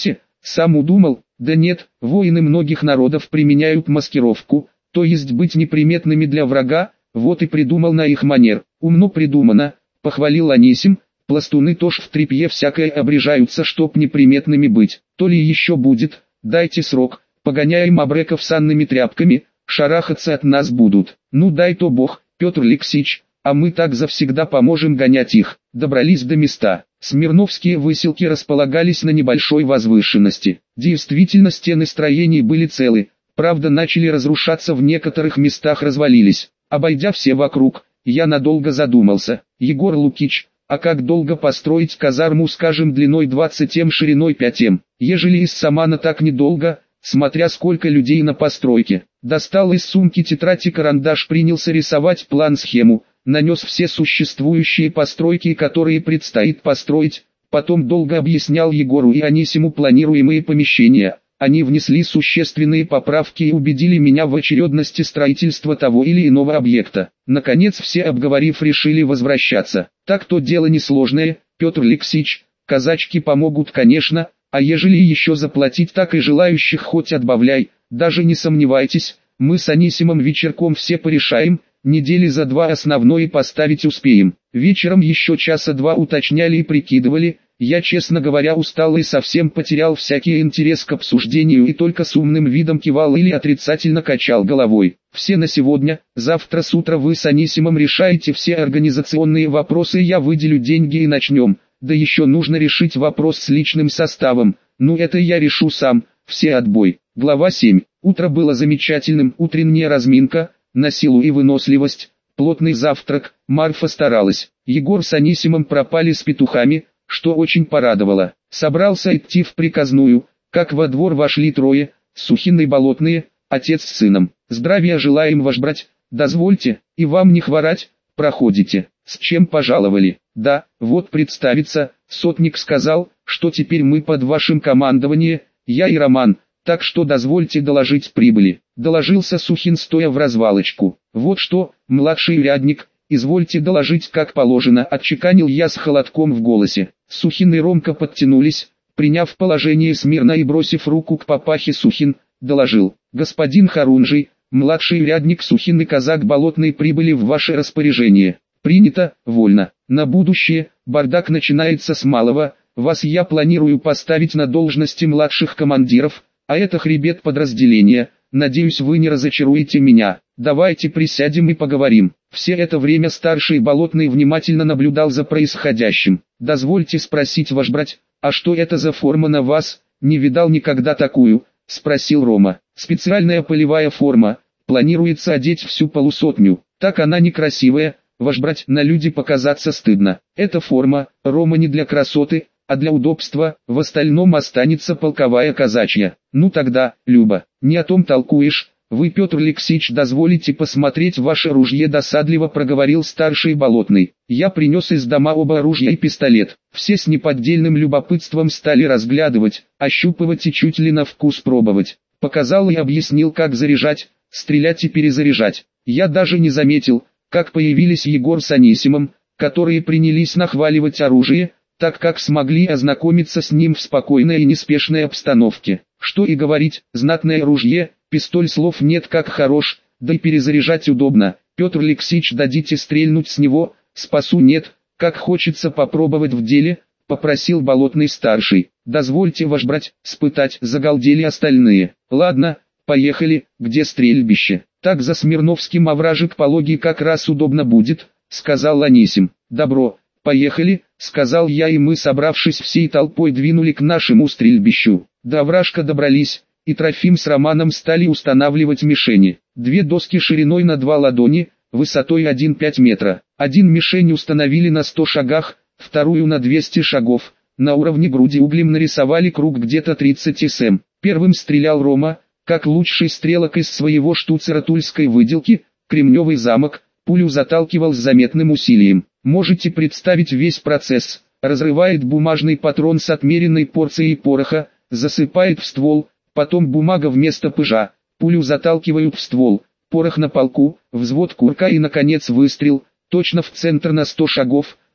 Сам удумал? Да нет, воины многих народов применяют маскировку, то есть быть неприметными для врага, вот и придумал на их манер. Умно придумано, похвалил Анисим, пластуны тоже в тряпье всякое обрежаются, чтоб неприметными быть. То ли еще будет, дайте срок, погоняем абреков санными тряпками, шарахаться от нас будут. Ну дай то бог, Петр Алексеевич, а мы так завсегда поможем гонять их. Добрались до места. Смирновские выселки располагались на небольшой возвышенности. Действительно, стены строений были целы, правда начали разрушаться, в некоторых местах развалились. Обойдя все вокруг, я надолго задумался. Егор Лукич, а как долго построить казарму, скажем, длиной двадцать м, шириной пять м? Ежели из самана, так недолго, смотря сколько людей на постройке. Достал из сумки тетрадь и карандаш, принялся рисовать план-схему, нанес все существующие постройки, которые предстоит построить, потом долго объяснял Егору и Анисиму планируемые помещения. Они внесли существенные поправки и убедили меня в очередности строительства того или иного объекта. Наконец, все обговорив, решили возвращаться. Так то дело несложное, Петр Алексеевич, казачки помогут, конечно, а ежели еще заплатить, так и желающих хоть отбавляй. Даже не сомневайтесь, мы с Анисимом вечерком все порешаем, недели за два основное поставить успеем. Вечером еще часа два уточняли и прикидывали. Я, честно говоря, устал и совсем потерял всякий интерес к обсуждению и только с умным видом кивал или отрицательно качал головой. Все на сегодня, завтра с утра вы с Анисимом решаете все организационные вопросы, я выделю деньги и начнем. Да еще нужно решить вопрос с личным составом, ну это я решу сам, все отбой. Глава семь. Утро было замечательным, утренняя разминка, на силу и выносливость, плотный завтрак, Марфа старалась. Егор с Анисимом пропали с петухами, что очень порадовало. Собрался идти в приказную, как во двор вошли трое, Сухин и Болотные, отец с сыном. «Здравия желаем, ваш брать, дозвольте, и вам не хворать, проходите. С чем пожаловали?» «Да, вот представиться, сотник сказал, что теперь мы под вашим командованием, я и Роман, так что дозвольте доложить прибыли». Доложился Сухин, стоя в развалочку. «Вот что, младший урядник, извольте доложить как положено», отчеканил я с холодком в голосе. Сухин и Ромка подтянулись, приняв положение смирно и бросив руку к папахе, Сухин доложил: «Господин Харунжий, младший урядник Сухин и казак Болотный прибыли в ваше распоряжение». «Принято, вольно. На будущее, бардак начинается с малого, вас я планирую поставить на должности младших командиров, а это хребет подразделения, надеюсь, вы не разочаруете меня. Давайте присядем и поговорим». Все это время старший Болотный внимательно наблюдал за происходящим. «Дозвольте спросить, ваш брать, а что это за форма на вас? Не видал никогда такую», — спросил Рома. «Специальная полевая форма, планируется одеть всю полусотню. Так она некрасивая, ваш брать, на люди показаться стыдно. Эта форма, Рома, не для красоты, а для удобства, в остальном останется полковая казачья». «Ну тогда, Люба, не о том толкуешь. Вы, Петр Алексеевич, дозволите посмотреть ваше ружье?» — досадливо проговорил старший Болотный. Я принес из дома оба ружья и пистолет. Все с неподдельным любопытством стали разглядывать, ощупывать и чуть ли на вкус пробовать. Показал и объяснил, как заряжать, стрелять и перезаряжать. Я даже не заметил, как появились Егор с Анисимом, которые принялись нахваливать оружие, так как смогли ознакомиться с ним в спокойной и неспешной обстановке. Что и говорить, знатное ружье, пистоль слов нет как хорош, да и перезаряжать удобно. «Петр Алексеевич, дадите стрельнуть с него?» «Спасу нет, как хочется попробовать в деле», — попросил Болотный старший. «Дозвольте, ваш брать, спытать», — загалдели остальные. «Ладно, поехали, где стрельбище?» «Так за Смирновским овражек пологий как раз удобно будет», — сказал Анисим. «Добро, поехали», — сказал я, и мы, собравшись всей толпой, двинули к нашему стрельбищу. До овражка добрались, и Трофим с Романом стали устанавливать мишени. Две доски шириной на два ладони, высотой один целых пять метра. Один мишень установили на сто шагах, вторую на двести шагов. На уровне груди углем нарисовали круг где-то тридцать сантиметров. Первым стрелял Рома, как лучший стрелок из своего штуцера тульской выделки, Кремневый замок, пулю заталкивал с заметным усилием. Можете представить весь процесс. Разрывает бумажный патрон с отмеренной порцией пороха, засыпает в ствол, потом бумага вместо пыжа, пулю заталкивают в ствол, порох на полку, взвод курка и наконец выстрел, точно в центр на сто шагов,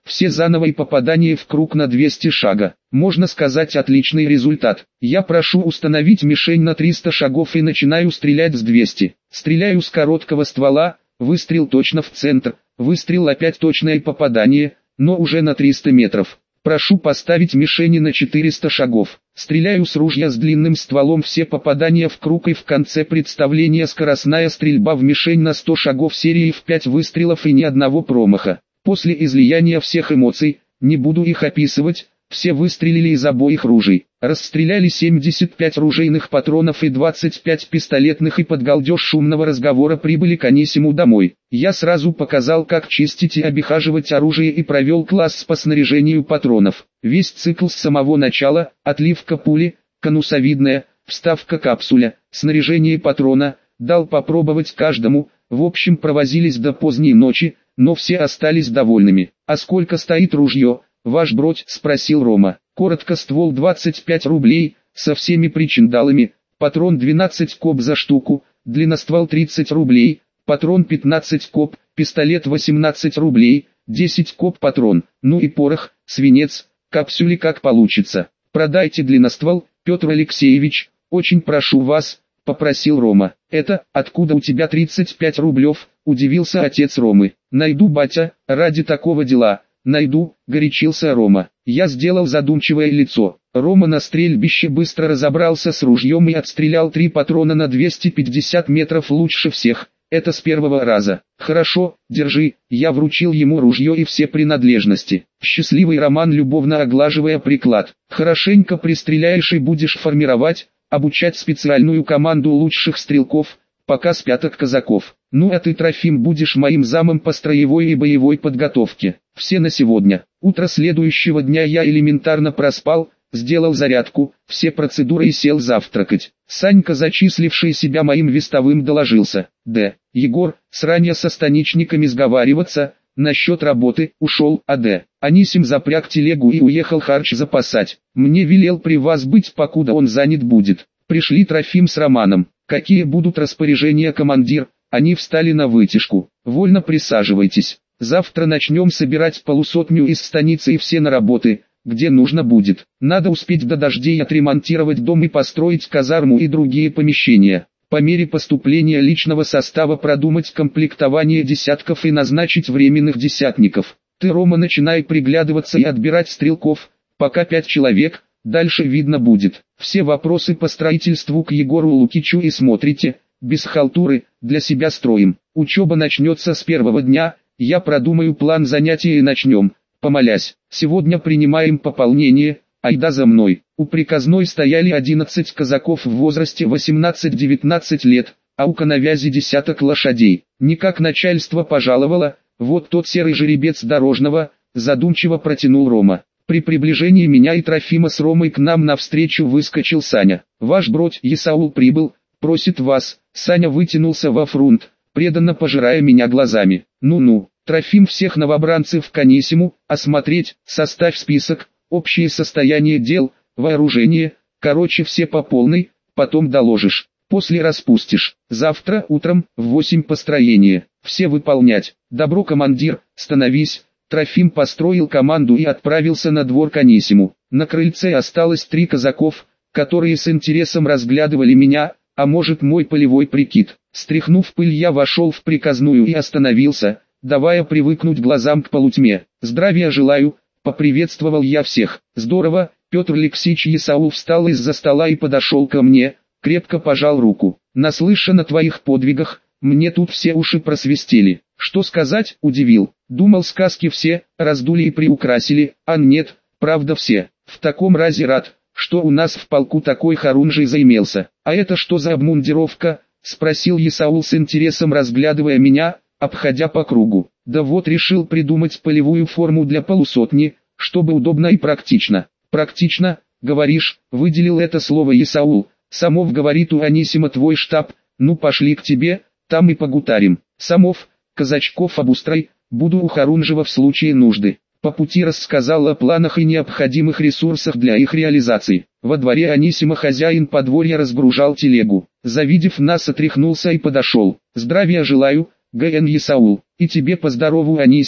все заново и попадание в круг на двести шага. Можно сказать, отличный результат. Я прошу установить мишень на триста шагов и начинаю стрелять с двухсот. Стреляю с короткого ствола, выстрел точно в центр, выстрел опять точное попадание, но уже на триста метров. Прошу поставить мишени на четыреста шагов. Стреляю с ружья с длинным стволом, все попадания в круг, и в конце представления скоростная стрельба в мишень на сто шагов серии в пять выстрелов и ни одного промаха. После излияния всех эмоций, не буду их описывать, все выстрелили из обоих ружей. Расстреляли семьдесят пять ружейных патронов и двадцать пять пистолетных, и под галдеж шумного разговора прибыли к Анисиму домой. Я сразу показал, как чистить и обихаживать оружие, и провел класс по снаряжению патронов. Весь цикл с самого начала: отливка пули, конусовидная, вставка капсуля, снаряжение патрона, дал попробовать каждому. В общем, провозились до поздней ночи, но все остались довольными. «А сколько стоит ружье, ваш бродь?» — спросил Рома. «Коротко, ствол двадцать пять рублей, со всеми причиндалами, патрон двенадцать коп за штуку, длинноствол тридцать рублей, патрон пятнадцать коп, пистолет восемнадцать рублей, десять коп патрон, ну и порох, свинец, капсюли как получится. Продайте длинноствол, Петр Алексеевич, очень прошу вас», — попросил Рома. «Это, откуда у тебя тридцать пять рублев?» — удивился отец Ромы. «Найду, батя, ради такого дела». «Найду», — горячился Рома. Я сделал задумчивое лицо. Рома на стрельбище быстро разобрался с ружьем и отстрелял три патрона на двести пятьдесят метров лучше всех. Это с первого раза. «Хорошо, держи», — я вручил ему ружье и все принадлежности. Счастливый Роман, любовно оглаживая приклад. «Хорошенько пристреляешь и будешь формировать, обучать специальную команду лучших стрелков, пока с пяток казаков. Ну а ты, Трофим, будешь моим замом по строевой и боевой подготовке. Все на сегодня». Утро следующего дня я элементарно проспал, сделал зарядку, все процедуры и сел завтракать. Санька, зачисливший себя моим вестовым, доложился: «Д. Егор, сранья со станичниками сговариваться, насчет работы, ушел, а Д. Анисим запряг телегу и уехал харч запасать. Мне велел при вас быть, покуда он занят будет». Пришли Трофим с Романом. «Какие будут распоряжения, командир?» Они встали на вытяжку. «Вольно, присаживайтесь. Завтра начнем собирать полусотню из станицы и все на работы, где нужно будет. Надо успеть до дождей отремонтировать дом и построить казарму и другие помещения. По мере поступления личного состава продумать комплектование десятков и назначить временных десятников. Ты, Рома, начинай приглядываться и отбирать стрелков, пока пять человек, дальше видно будет. Все вопросы по строительству к Егору Лукичу и смотрите, без халтуры, для себя строим. Учеба начнется с первого дня, я продумаю план занятий и начнем, помолясь. Сегодня принимаем пополнение, айда за мной». У приказной стояли одиннадцать казаков в возрасте восемнадцать-девятнадцать лет, а у коновязи десяток лошадей. «Никак начальство пожаловало, вот тот серый жеребец дорожного», — задумчиво протянул Рома. При приближении меня и Трофима с Ромой к нам навстречу выскочил Саня. «Ваш бродь Исаул прибыл, просит вас». Саня вытянулся во фрунт, преданно пожирая меня глазами. «Ну-ну». Трофим всех новобранцев к Анисиму, осмотреть, составь список, общее состояние дел, вооружение, короче все по полной, потом доложишь, после распустишь. Завтра утром в восемь построение, все выполнять. «Добро, командир, становись». Трофим построил команду и отправился на двор к Анисиму. На крыльце осталось три казаков, которые с интересом разглядывали меня, а может, мой полевой прикид. Стряхнув пыль, я вошел в приказную и остановился, давая привыкнуть глазам к полутьме. «Здравия желаю», — поприветствовал я всех. «Здорово». Петр Алексеевич Исаул встал из-за стола и подошел ко мне, крепко пожал руку. «Наслышан о твоих подвигах, мне тут все уши просвистели». «Что сказать?» — удивил. «Думал, сказки все, раздули и приукрасили, а нет, правда все. В таком разе рад, что у нас в полку такой хорунжий заимелся». «А это что за обмундировка?» — спросил Исаул с интересом, разглядывая меня, обходя по кругу. «Да вот, решил придумать полевую форму для полусотни, чтобы удобно и практично». «Практично, говоришь?» — выделил это слово Исаул. «Самов говорит, у Анисима твой штаб, ну пошли к тебе, там и погутарим». «Самов, казачков обустрой, буду у Хорунжева в случае нужды». По пути рассказал о планах и необходимых ресурсах для их реализации. Во дворе Анисима хозяин подворья разгружал телегу. Завидев нас, отряхнулся и подошел. «Здравия желаю, Г Н Исаул, и тебе поздорову, Анисим».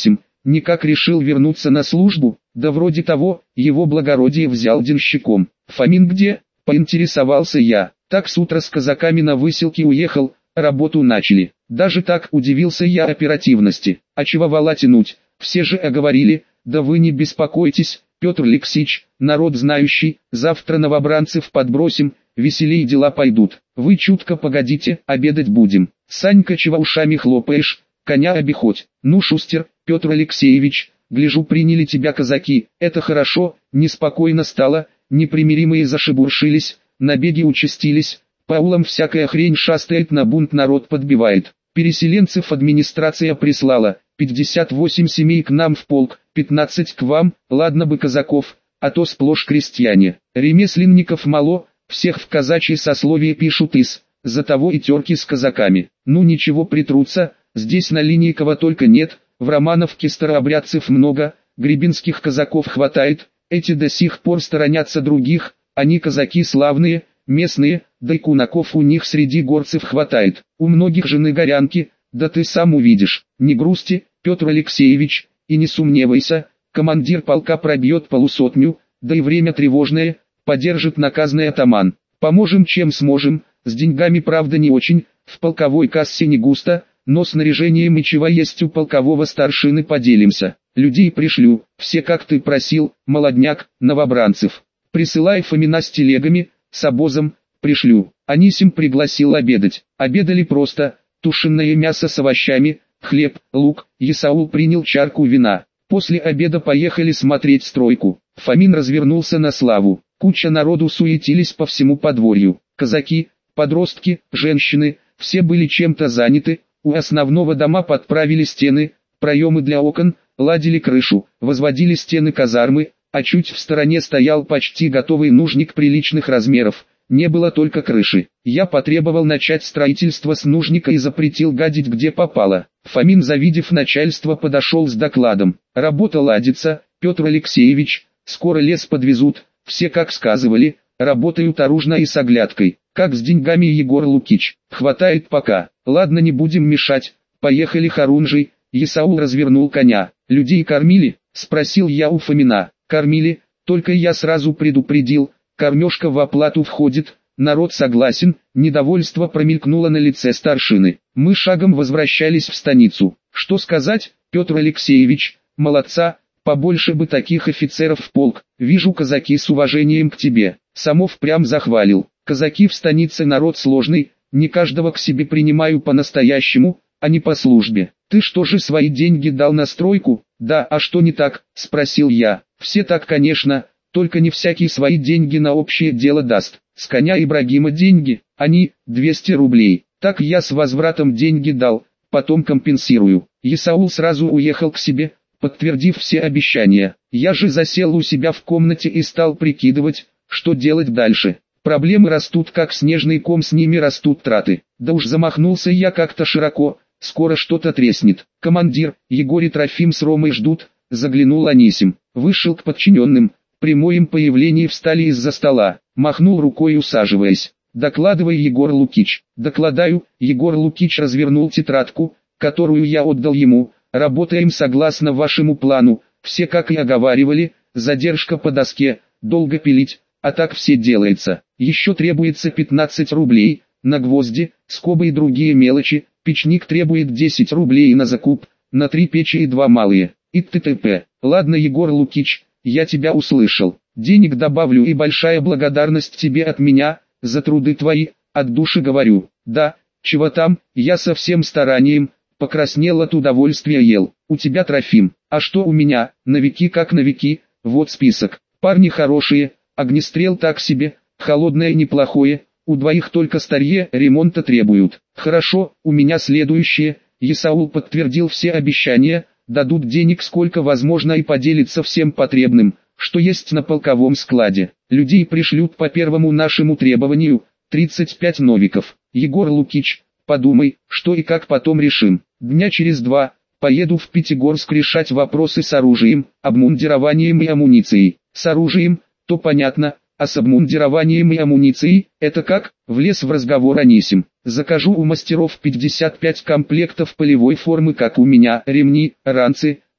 никак решил вернуться на службу, да вроде того, его благородие взял денщиком. Фомин где? Поинтересовался я. Так с утра с казаками на выселке уехал, работу начали. Даже так удивился я оперативности. А чего вала тянуть? Все же оговорили. Да вы не беспокойтесь, Петр Алексеевич, народ знающий, завтра новобранцев подбросим, веселей дела пойдут. Вы чутко погодите, обедать будем. Санька, чего ушами хлопаешь, коня обиходь. Ну, шустер, Петр Алексеевич, гляжу, приняли тебя казаки, это хорошо. Неспокойно стало, непримиримые зашебуршились, набеги участились, по аулам всякая хрень шастает, на бунт народ подбивает. Переселенцев администрация прислала, пятьдесят восемь семей к нам в полк, пятнадцать к вам, ладно бы казаков, а то сплошь крестьяне. Ремесленников мало, всех в казачье сословие пишут из, за того и терки с казаками. Ну ничего, притрутся, здесь на линии кого только нет, в Романовке старообрядцев много, гребенских казаков хватает, эти до сих пор сторонятся других, они казаки славные, местные, да и кунаков у них среди горцев хватает. У многих жены горянки, да ты сам увидишь. Не грусти, Петр Алексеевич, и не сомневайся, командир полка пробьет полусотню, да и время тревожное, поддержит наказный атаман. Поможем чем сможем, с деньгами правда не очень, в полковой кассе не густо, но снаряжением и чего есть у полкового старшины поделимся. Людей пришлю, все как ты просил, молодняк, новобранцев. Присылай Фомина с телегами, с обозом, пришлю. Анисим пригласил обедать. Обедали просто, тушеное мясо с овощами, хлеб, лук. Исаул принял чарку вина. После обеда поехали смотреть стройку. Фомин развернулся на славу. Куча народу суетились по всему подворью. Казаки, подростки, женщины, все были чем-то заняты. У основного дома подправили стены, проемы для окон, ладили крышу, возводили стены казармы, а чуть в стороне стоял почти готовый нужник приличных размеров. Не было только крыши. Я потребовал начать строительство с нужника и запретил гадить где попало. Фомин, завидев начальство, подошел с докладом. Работа ладится, Петр Алексеевич, скоро лес подвезут, все как сказывали, работают оружно и с оглядкой. Как с деньгами, Егор Лукич? Хватает пока. Ладно, не будем мешать, поехали, Харунжий. Исаул развернул коня. Людей кормили? Спросил я у Фомина. Кормили, только я сразу предупредил, кормежка в оплату входит, народ согласен. Недовольство промелькнуло на лице старшины. Мы шагом возвращались в станицу. Что сказать, Петр Алексеевич, молодца, побольше бы таких офицеров в полк. Вижу, казаки с уважением к тебе. Самов прям захвалил. Казаки в станице народ сложный, не каждого к себе принимаю по-настоящему, а не по службе. Ты что же свои деньги дал на стройку? Да, а что не так, спросил я. Все так, конечно, только не всякий свои деньги на общее дело даст. С коня Ибрагима деньги, они, двести рублей. Так я с возвратом деньги дал, потом компенсирую. Исаул сразу уехал к себе, подтвердив все обещания. Я же засел у себя в комнате и стал прикидывать, что делать дальше. Проблемы растут как снежный ком, с ними растут траты. Да уж замахнулся я как-то широко, скоро что-то треснет. Командир, Егор и Трофим с Ромой ждут, заглянул Анисим. Вышел к подчиненным, при моем появлении встали из-за стола, махнул рукой, усаживаясь. Докладывай, Егор Лукич. Докладаю. Егор Лукич развернул тетрадку, которую я отдал ему. Работаем согласно вашему плану, все как и оговаривали, задержка по доске, долго пилить, а так все делается. Еще требуется пятнадцать рублей, на гвозди, скобы и другие мелочи, печник требует десять рублей на закуп, на три печи и два малые, и т.т.п. Ладно, Егор Лукич, я тебя услышал, денег добавлю и большая благодарность тебе от меня, за труды твои, от души говорю. Да, чего там, я со всем старанием, покраснел от удовольствия ел. У тебя, Трофим, а что у меня, на веки как на веки, вот список. Парни хорошие, огнестрел так себе, холодное неплохое, у двоих только старье, ремонта требуют. Хорошо, у меня следующее. Исаул подтвердил все обещания, дадут денег сколько возможно и поделиться всем потребным, что есть на полковом складе. Людей пришлют по первому нашему требованию, тридцать пять новиков. Егор Лукич, подумай, что и как потом решим. Дня через два, поеду в Пятигорск решать вопросы с оружием, обмундированием и амуницией. С оружием, то понятно, а с обмундированием и амуницией, это как? Влез в разговор Анисим. Закажу у мастеров пятьдесят пять комплектов полевой формы, как у меня, ремни, ранцы,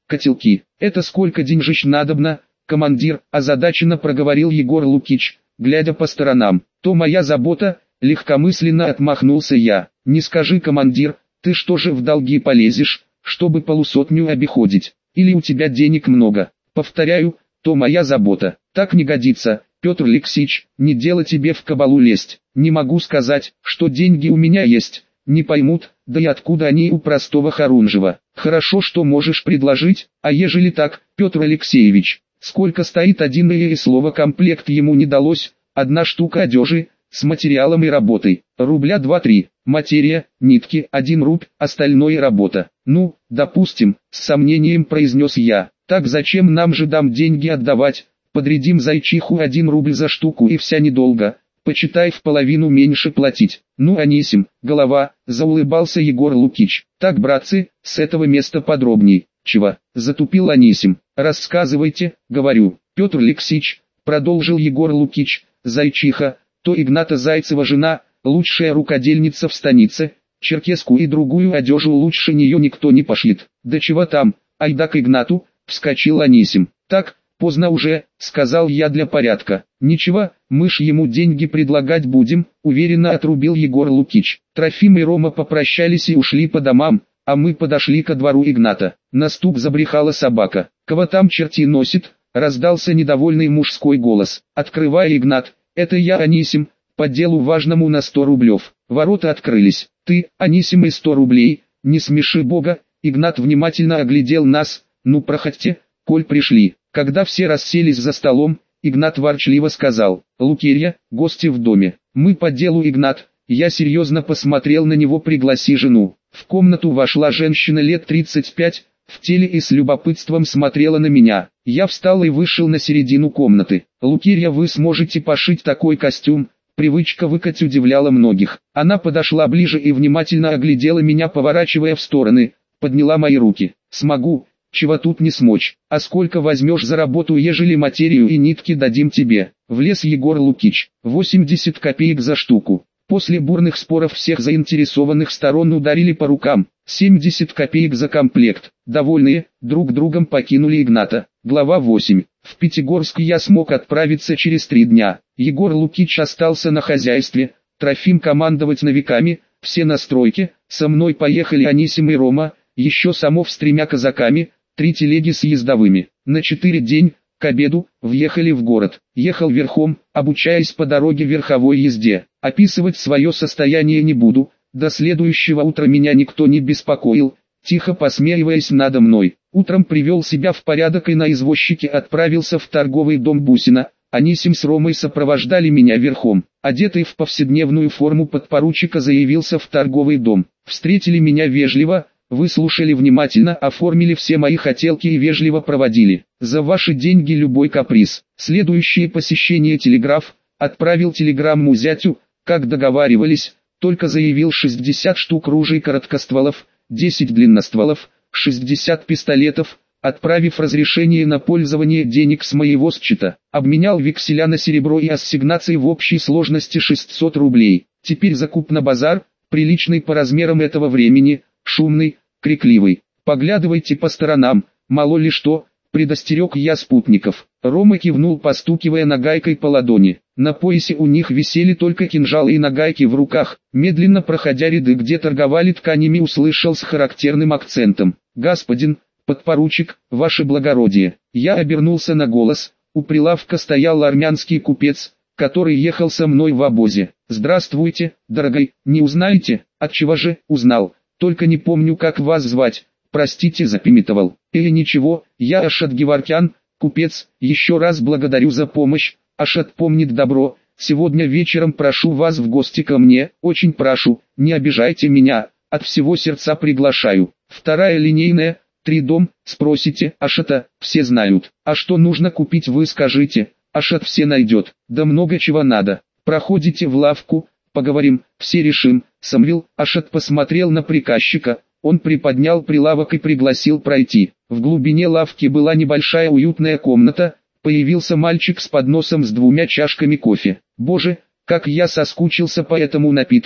котелки. Это сколько деньжищ надобно, командир, озадаченно проговорил Егор Лукич, глядя по сторонам. То моя забота, легкомысленно отмахнулся я. Не скажи, командир, ты что же в долги полезешь, чтобы полусотню обиходить? Или у тебя денег много? Повторяю, то моя забота. Так не годится, Петр Алексеевич, не дело тебе в кабалу лезть. Не могу сказать, что деньги у меня есть, не поймут, да и откуда они у простого Харунжева. Хорошо, что можешь предложить, а ежели так, Петр Алексеевич, сколько стоит один и слово комплект ему не далось, одна штука одежи, с материалом и работой, рубля два-три, материя, нитки, один рубь, остальное работа. Ну, допустим, с сомнением произнес я, так зачем нам же дам деньги отдавать, подрядим зайчиху один рубль за штуку и вся недолго, почитай в половину меньше платить. Ну Анисим, голова, заулыбался Егор Лукич. Так, братцы, с этого места подробней. Чего? Затупил Анисим. Рассказывайте, говорю. Петр Алексеевич, продолжил Егор Лукич, зайчиха, то Игната Зайцева жена, лучшая рукодельница в станице, черкесскую и другую одежу лучше нее никто не пошьет. Да чего там, айда к Игнату, вскочил Анисим. Так, поздно уже, сказал я для порядка. Ничего, мы ж ему деньги предлагать будем, уверенно отрубил Егор Лукич. Трофим и Рома попрощались и ушли по домам, а мы подошли ко двору Игната. На стук забрехала собака. Кого там черти носит? Раздался недовольный мужской голос. Открывай, Игнат, это я, Анисим, по делу важному на сто рублев. Ворота открылись. Ты, Анисим, и сто рублей, не смеши бога. Игнат внимательно оглядел нас. Ну проходьте, коль пришли. Когда все расселись за столом, Игнат ворчливо сказал: Лукерья, гости в доме. Мы по делу, Игнат. Я серьезно посмотрел на него: пригласи жену. В комнату вошла женщина лет тридцать пять, в теле и с любопытством смотрела на меня. Я встал и вышел на середину комнаты. Лукерья, вы сможете пошить такой костюм? Привычка выкать удивляла многих. Она подошла ближе и внимательно оглядела меня, поворачивая в стороны, подняла мои руки. Смогу. Чего тут не смочь? А сколько возьмешь за работу, ежели материю и нитки дадим тебе? Влез Егор Лукич. восемьдесят копеек за штуку. После бурных споров всех заинтересованных сторон ударили по рукам. семьдесят копеек за комплект. Довольные, друг другом покинули Игната. Глава восемь. В Пятигорск я смог отправиться через три дня. Егор Лукич остался на хозяйстве, Трофим командовать новиками, все на стройке, со мной поехали Анисим и Рома, еще Самов с тремя казаками, три телеги с ездовыми. На четыре день, к обеду, въехали в город. Ехал верхом, обучаясь по дороге верховой езде. Описывать свое состояние не буду, до следующего утра меня никто не беспокоил, тихо посмеиваясь надо мной. Утром привел себя в порядок и на извозчике отправился в торговый дом Бусина. Анисим с Ромой сопровождали меня верхом. Одетый в повседневную форму подпоручика заявился в торговый дом. Встретили меня вежливо, выслушали внимательно, оформили все мои хотелки и вежливо проводили. За ваши деньги любой каприз. Следующее посещение телеграф. Отправил телеграмму зятю, как договаривались, только заявил шестьдесят штук ружей короткостволов, десять длинностволов, шестьдесят пистолетов, отправив разрешение на пользование денег с моего счета. Обменял векселя на серебро и ассигнации в общей сложности шестьсот рублей. Теперь закуп на базар, приличный по размерам этого времени, шумный, крикливый. Поглядывайте по сторонам, мало ли что, предостерег я спутников. Рома кивнул, постукивая нагайкой по ладони. На поясе у них висели только кинжалы и нагайки в руках. Медленно проходя ряды, где торговали тканями, услышал с характерным акцентом: «Господин, подпоручик, ваше благородие». Я обернулся на голос. У прилавка стоял армянский купец, который ехал со мной в обозе. «Здравствуйте, дорогой, не узнаете?» «Отчего же, узнал, только не помню, как вас звать, простите, запамятовал». «Или ничего, я Ашат Геворкян, купец, еще раз благодарю за помощь». «Ашат помнит добро, сегодня вечером прошу вас в гости ко мне, очень прошу, не обижайте меня, от всего сердца приглашаю». Вторая линейная, три дом, спросите, Ашата, все знают. А что нужно купить, вы скажите, Ашат все найдет. Да много чего надо. Проходите в лавку, поговорим, все решим. Самвил, Ашат посмотрел на приказчика, он приподнял прилавок и пригласил пройти. В глубине лавки была небольшая уютная комната. Появился мальчик с подносом с двумя чашками кофе. «Боже, как я соскучился по этому напитку»,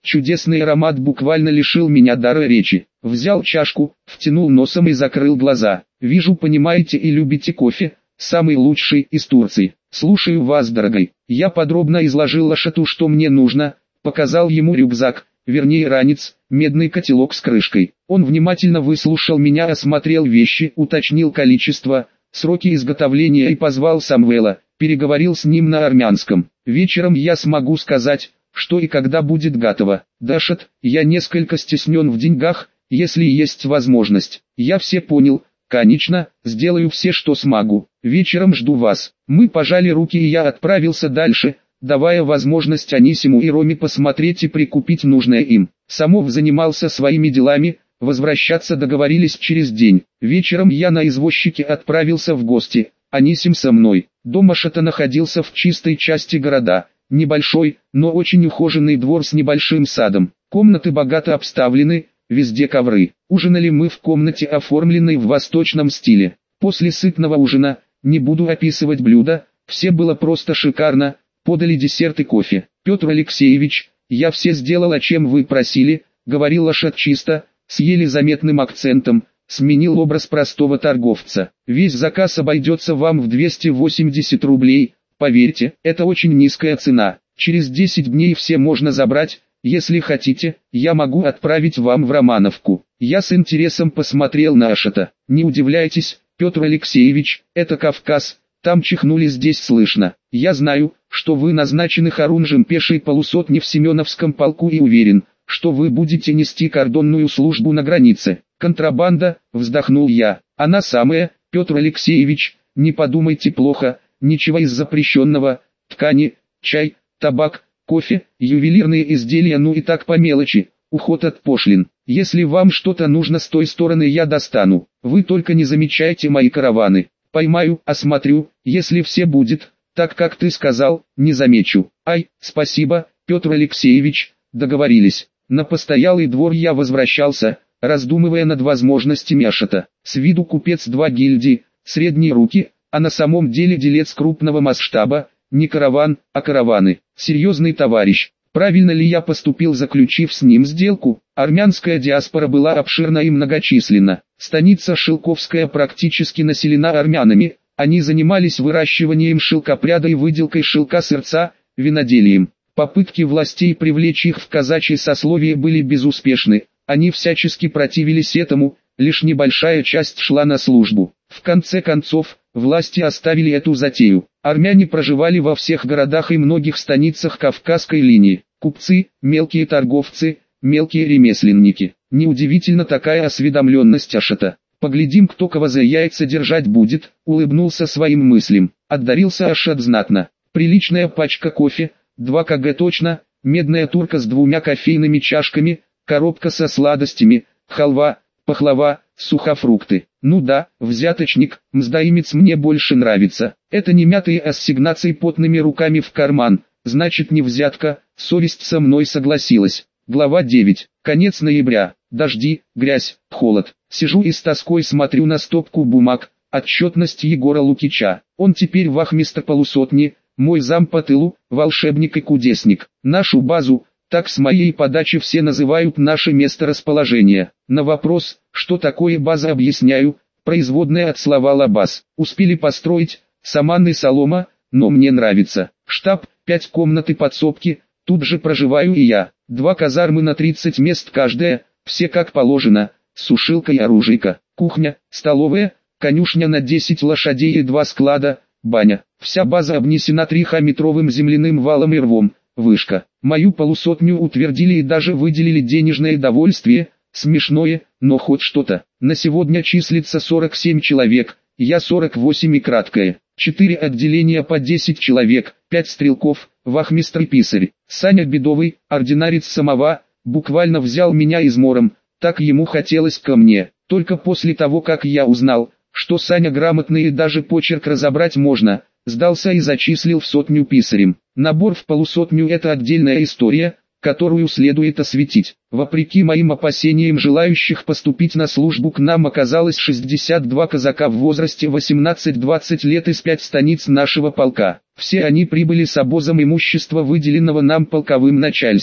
Чудесный аромат буквально лишил меня дара речи. Взял чашку, втянул носом и закрыл глаза. Вижу, понимаете и любите кофе, самый лучший из Турции. Слушаю вас, дорогой. Я подробно изложил Ашоту, что мне нужно, показал ему рюкзак, вернее ранец, медный котелок с крышкой. Он внимательно выслушал меня, осмотрел вещи, уточнил количество, сроки изготовления и позвал Самвела, переговорил с ним на армянском. Вечером я смогу сказать, что и когда будет готово. Дашат, я несколько стеснен в деньгах, если есть возможность. Я все понял, конечно, сделаю все, что смогу. Вечером жду вас. Мы пожали руки и я отправился дальше, давая возможность Анисиму и Роме посмотреть и прикупить нужное им. Самов занимался своими делами, возвращаться договорились через день. Вечером я на извозчике отправился в гости, Анисим со мной. Дом Ашота находился в чистой части города, небольшой, но очень ухоженный двор с небольшим садом. Комнаты богато обставлены, везде ковры. Ужинали мы в комнате, оформленной в восточном стиле. После сытного ужина, не буду описывать блюда, все было просто шикарно, подали десерт и кофе. Петр Алексеевич, я все сделал, о чем вы просили, говорил Ашот чисто, с еле заметным акцентом, сменил образ простого торговца. Весь заказ обойдется вам в двести восемьдесят рублей, поверьте, это очень низкая цена. Через десять дней все можно забрать, если хотите, я могу отправить вам в Романовку. Я с интересом посмотрел на Ашота. Не удивляйтесь, Петр Алексеевич, это Кавказ, там чихнули, здесь слышно. Я знаю, что вы назначены хорунжем пешей полусотни в Семеновском полку и уверен, что вы будете нести кордонную службу на границе. Контрабанда, вздохнул я. Она самая, Петр Алексеевич, не подумайте плохо, ничего из запрещенного, ткани, чай, табак, кофе, ювелирные изделия, ну и так по мелочи, уход от пошлин. Если вам что-то нужно с той стороны, я достану. Вы только не замечайте мои караваны. Поймаю, осмотрю, если все будет, так как ты сказал, не замечу. Ай, спасибо, Петр Алексеевич, договорились. На постоялый двор я возвращался, раздумывая над возможностями Ашота. С виду купец два гильдии, средние руки, а на самом деле делец крупного масштаба, не караван, а караваны. Серьезный товарищ. Правильно ли я поступил, заключив с ним сделку? Армянская диаспора была обширна и многочисленна. Станица Шелковская практически населена армянами, они занимались выращиванием шелкопряда и выделкой шелка-сырца, виноделием. Попытки властей привлечь их в казачье сословие были безуспешны, они всячески противились этому, лишь небольшая часть шла на службу. В конце концов, власти оставили эту затею. Армяне проживали во всех городах и многих станицах Кавказской линии. Купцы, мелкие торговцы, мелкие ремесленники. Неудивительно такая осведомленность Ашота. Поглядим, кто кого за яйца держать будет, улыбнулся своим мыслям. Отдарился Ашот знатно. Приличная пачка кофе, два килограмма точно, медная турка с двумя кофейными чашками, коробка со сладостями, халва, пахлава, сухофрукты. Ну да, взяточник, мздоимец мне больше нравится. Это не мятые ассигнации потными руками в карман, значит не взятка, совесть со мной согласилась. Глава девять. Конец ноября. Дожди, грязь, холод. Сижу и с тоской смотрю на стопку бумаг, отчетность Егора Лукича. Он теперь вахмистр полусотни, мой зам по тылу, волшебник и кудесник. Нашу базу, так с моей подачи все называют наше месторасположение. На вопрос, что такое база, объясняю, производная от слова лабаз. Успели построить, саман и солома, но мне нравится. Штаб, пять комнат и подсобки, тут же проживаю и я. Два казармы на тридцать мест каждая, все как положено, сушилка и оружейка. Кухня, столовая, конюшня на десять лошадей и два склада, баня. Вся база обнесена трехметровым земляным валом и рвом. Вышка. Мою полусотню утвердили и даже выделили денежное довольствие, смешное, но хоть что-то. На сегодня числится сорок семь человек, я сорок восемь и краткое. Четыре отделения по десять человек, пять стрелков, вахмистр и писарь. Саня Бедовый, ординарец самого, буквально взял меня измором, так ему хотелось ко мне. Только после того, как я узнал, что Саня грамотный и даже почерк разобрать можно, сдался и зачислил в сотню писарем. Набор в полусотню – это отдельная история, которую следует осветить. Вопреки моим опасениям, желающих поступить на службу к нам оказалось шестьдесят два казака в возрасте восемнадцать-двадцать лет из пяти станиц нашего полка. Все они прибыли с обозом имущества, выделенного нам полковым начальством.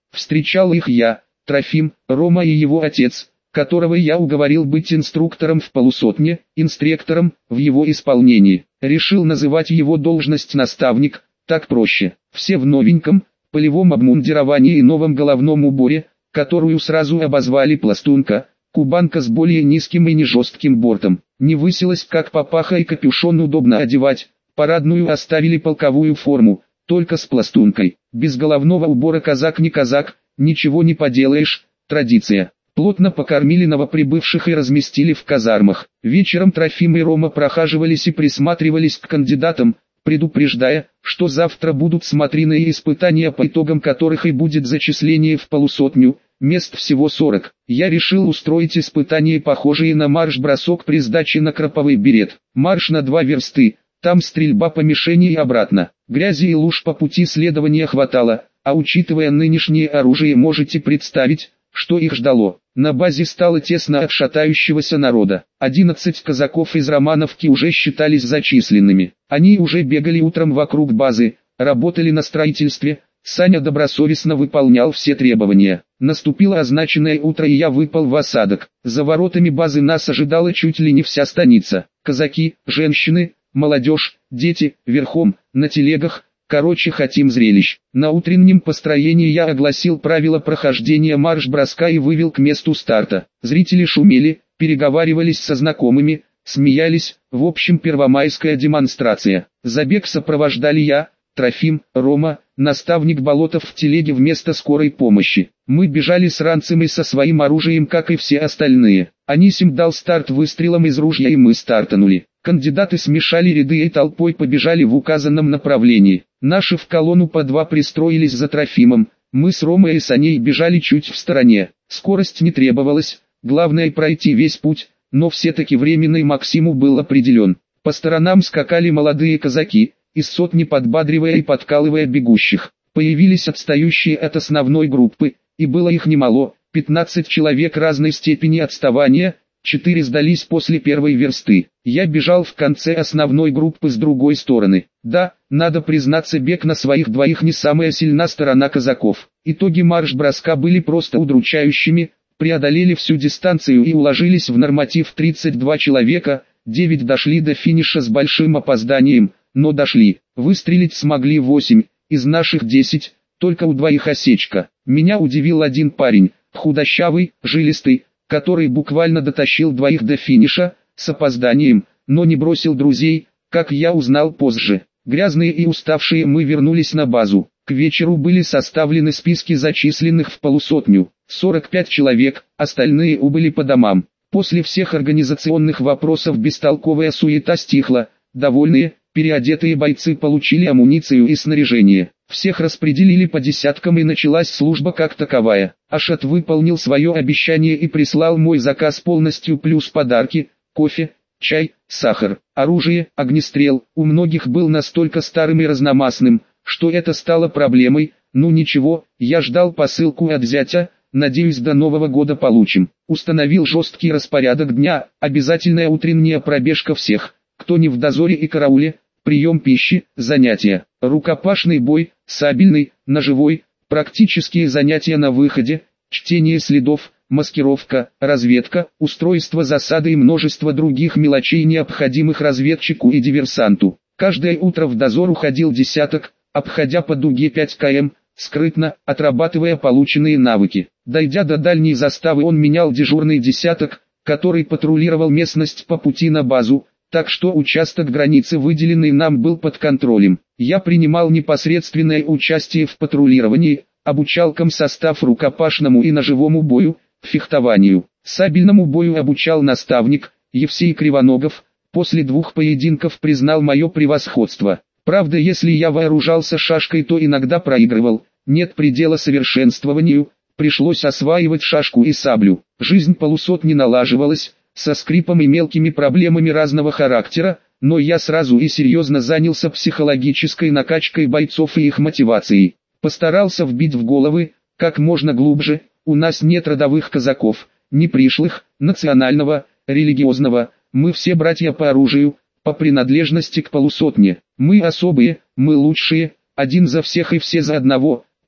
Встречал их я, Трофим, Рома и его отец, которого я уговорил быть инструктором в полусотне, инстректором, в его исполнении. Решил называть его должность наставник, так проще. Все в новеньком, полевом обмундировании и новом головном уборе, которую сразу обозвали пластунка, кубанка с более низким и не жестким бортом. Не высилась как папаха и капюшон удобно одевать, парадную оставили полковую форму, только с пластункой. Без головного убора казак не казак, ничего не поделаешь, традиция. Плотно покормили новоприбывших и разместили в казармах. Вечером Трофим и Рома прохаживались и присматривались к кандидатам, предупреждая, что завтра будут смотрины испытания, по итогам которых и будет зачисление в полусотню, мест всего сорок. Я решил устроить испытания, похожие на марш-бросок при сдаче на Краповый берет. Марш на два версты, там стрельба по мишени и обратно. Грязи и луж по пути следования хватало, а учитывая нынешнее оружие, можете представить, что их ждало. На базе стало тесно от шатающегося народа. Одиннадцать казаков из Романовки уже считались зачисленными. Они уже бегали утром вокруг базы, работали на строительстве. Саня добросовестно выполнял все требования. Наступило означенное утро, и я выпал в осадок. За воротами базы нас ожидала чуть ли не вся станица. Казаки, женщины, молодежь, дети, верхом, на телегах. Короче, хотим зрелищ. На утреннем построении я огласил правила прохождения марш-броска и вывел к месту старта. Зрители шумели, переговаривались со знакомыми, смеялись. В общем, первомайская демонстрация. Забег сопровождали я, Трофим, Рома, наставник Болотов в телеге вместо скорой помощи. Мы бежали с ранцами со своим оружием, как и все остальные. Анисим дал старт выстрелом из ружья, и мы стартанули. Кандидаты смешали ряды и толпой побежали в указанном направлении. Наши в колонну по два пристроились за Трофимом. Мы с Ромой и Саней бежали чуть в стороне. Скорость не требовалась, главное пройти весь путь, но все-таки временный максимум был определен. По сторонам скакали молодые казаки, из сотни подбадривая и подкалывая бегущих. Появились отстающие от основной группы, и было их немало, пятнадцать человек разной степени отставания. Четыре сдались после первой версты. Я бежал в конце основной группы с другой стороны. Да, надо признаться, бег на своих двоих не самая сильная сторона казаков. Итоги марш-броска были просто удручающими. Преодолели всю дистанцию и уложились в норматив тридцать два человека. девять дошли до финиша с большим опозданием, но дошли. Выстрелить смогли восемь, из наших десять, только у двоих осечка. Меня удивил один парень, худощавый, жилистый, который буквально дотащил двоих до финиша, с опозданием, но не бросил друзей, как я узнал позже. Грязные и уставшие мы вернулись на базу. К вечеру были составлены списки зачисленных в полусотню, сорок пять человек, остальные убыли по домам. После всех организационных вопросов бестолковая суета стихла, довольные, переодетые бойцы получили амуницию и снаряжение. Всех распределили по десяткам, и началась служба как таковая. Ашот выполнил свое обещание и прислал мой заказ полностью, плюс подарки, кофе, чай, сахар, оружие, огнестрел. У многих был настолько старым и разномастным, что это стало проблемой. Ну ничего, я ждал посылку от зятя, надеюсь, до Нового года получим. Установил жесткий распорядок дня, обязательная утренняя пробежка всех, кто не в дозоре и карауле, прием пищи, занятия, рукопашный бой, сабельный, ножевой, практические занятия на выходе, чтение следов, маскировка, разведка, устройство засады и множество других мелочей, необходимых разведчику и диверсанту. Каждое утро в дозор уходил десяток, обходя по дуге пять километров, скрытно, отрабатывая полученные навыки. Дойдя до дальней заставы, он менял дежурный десяток, который патрулировал местность по пути на базу, так что участок границы, выделенный нам, был под контролем. Я принимал непосредственное участие в патрулировании, обучал комсостав рукопашному и ножевому бою, фехтованию. Сабельному бою обучал наставник, Евсей Кривоногов. После двух поединков признал мое превосходство. Правда, если я вооружался шашкой, то иногда проигрывал. Нет предела совершенствованию, пришлось осваивать шашку и саблю. Жизнь полусотни налаживалась, со скрипом и мелкими проблемами разного характера, но я сразу и серьезно занялся психологической накачкой бойцов и их мотивацией. Постарался вбить в головы, как можно глубже: у нас нет родовых казаков, ни пришлых, национального, религиозного, мы все братья по оружию, по принадлежности к полусотне. Мы особые, мы лучшие, один за всех и все за одного,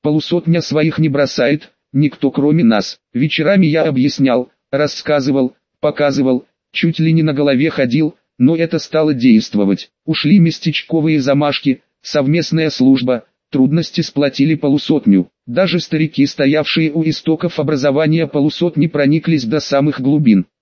Полусотня своих не бросает, никто кроме нас. Вечерами я объяснял, рассказывал, показывал, чуть ли не на голове ходил, но это стало действовать. Ушли местечковые замашки, совместная служба, трудности сплотили полусотню. Даже старики, стоявшие у истоков образования полусотни, прониклись до самых глубин.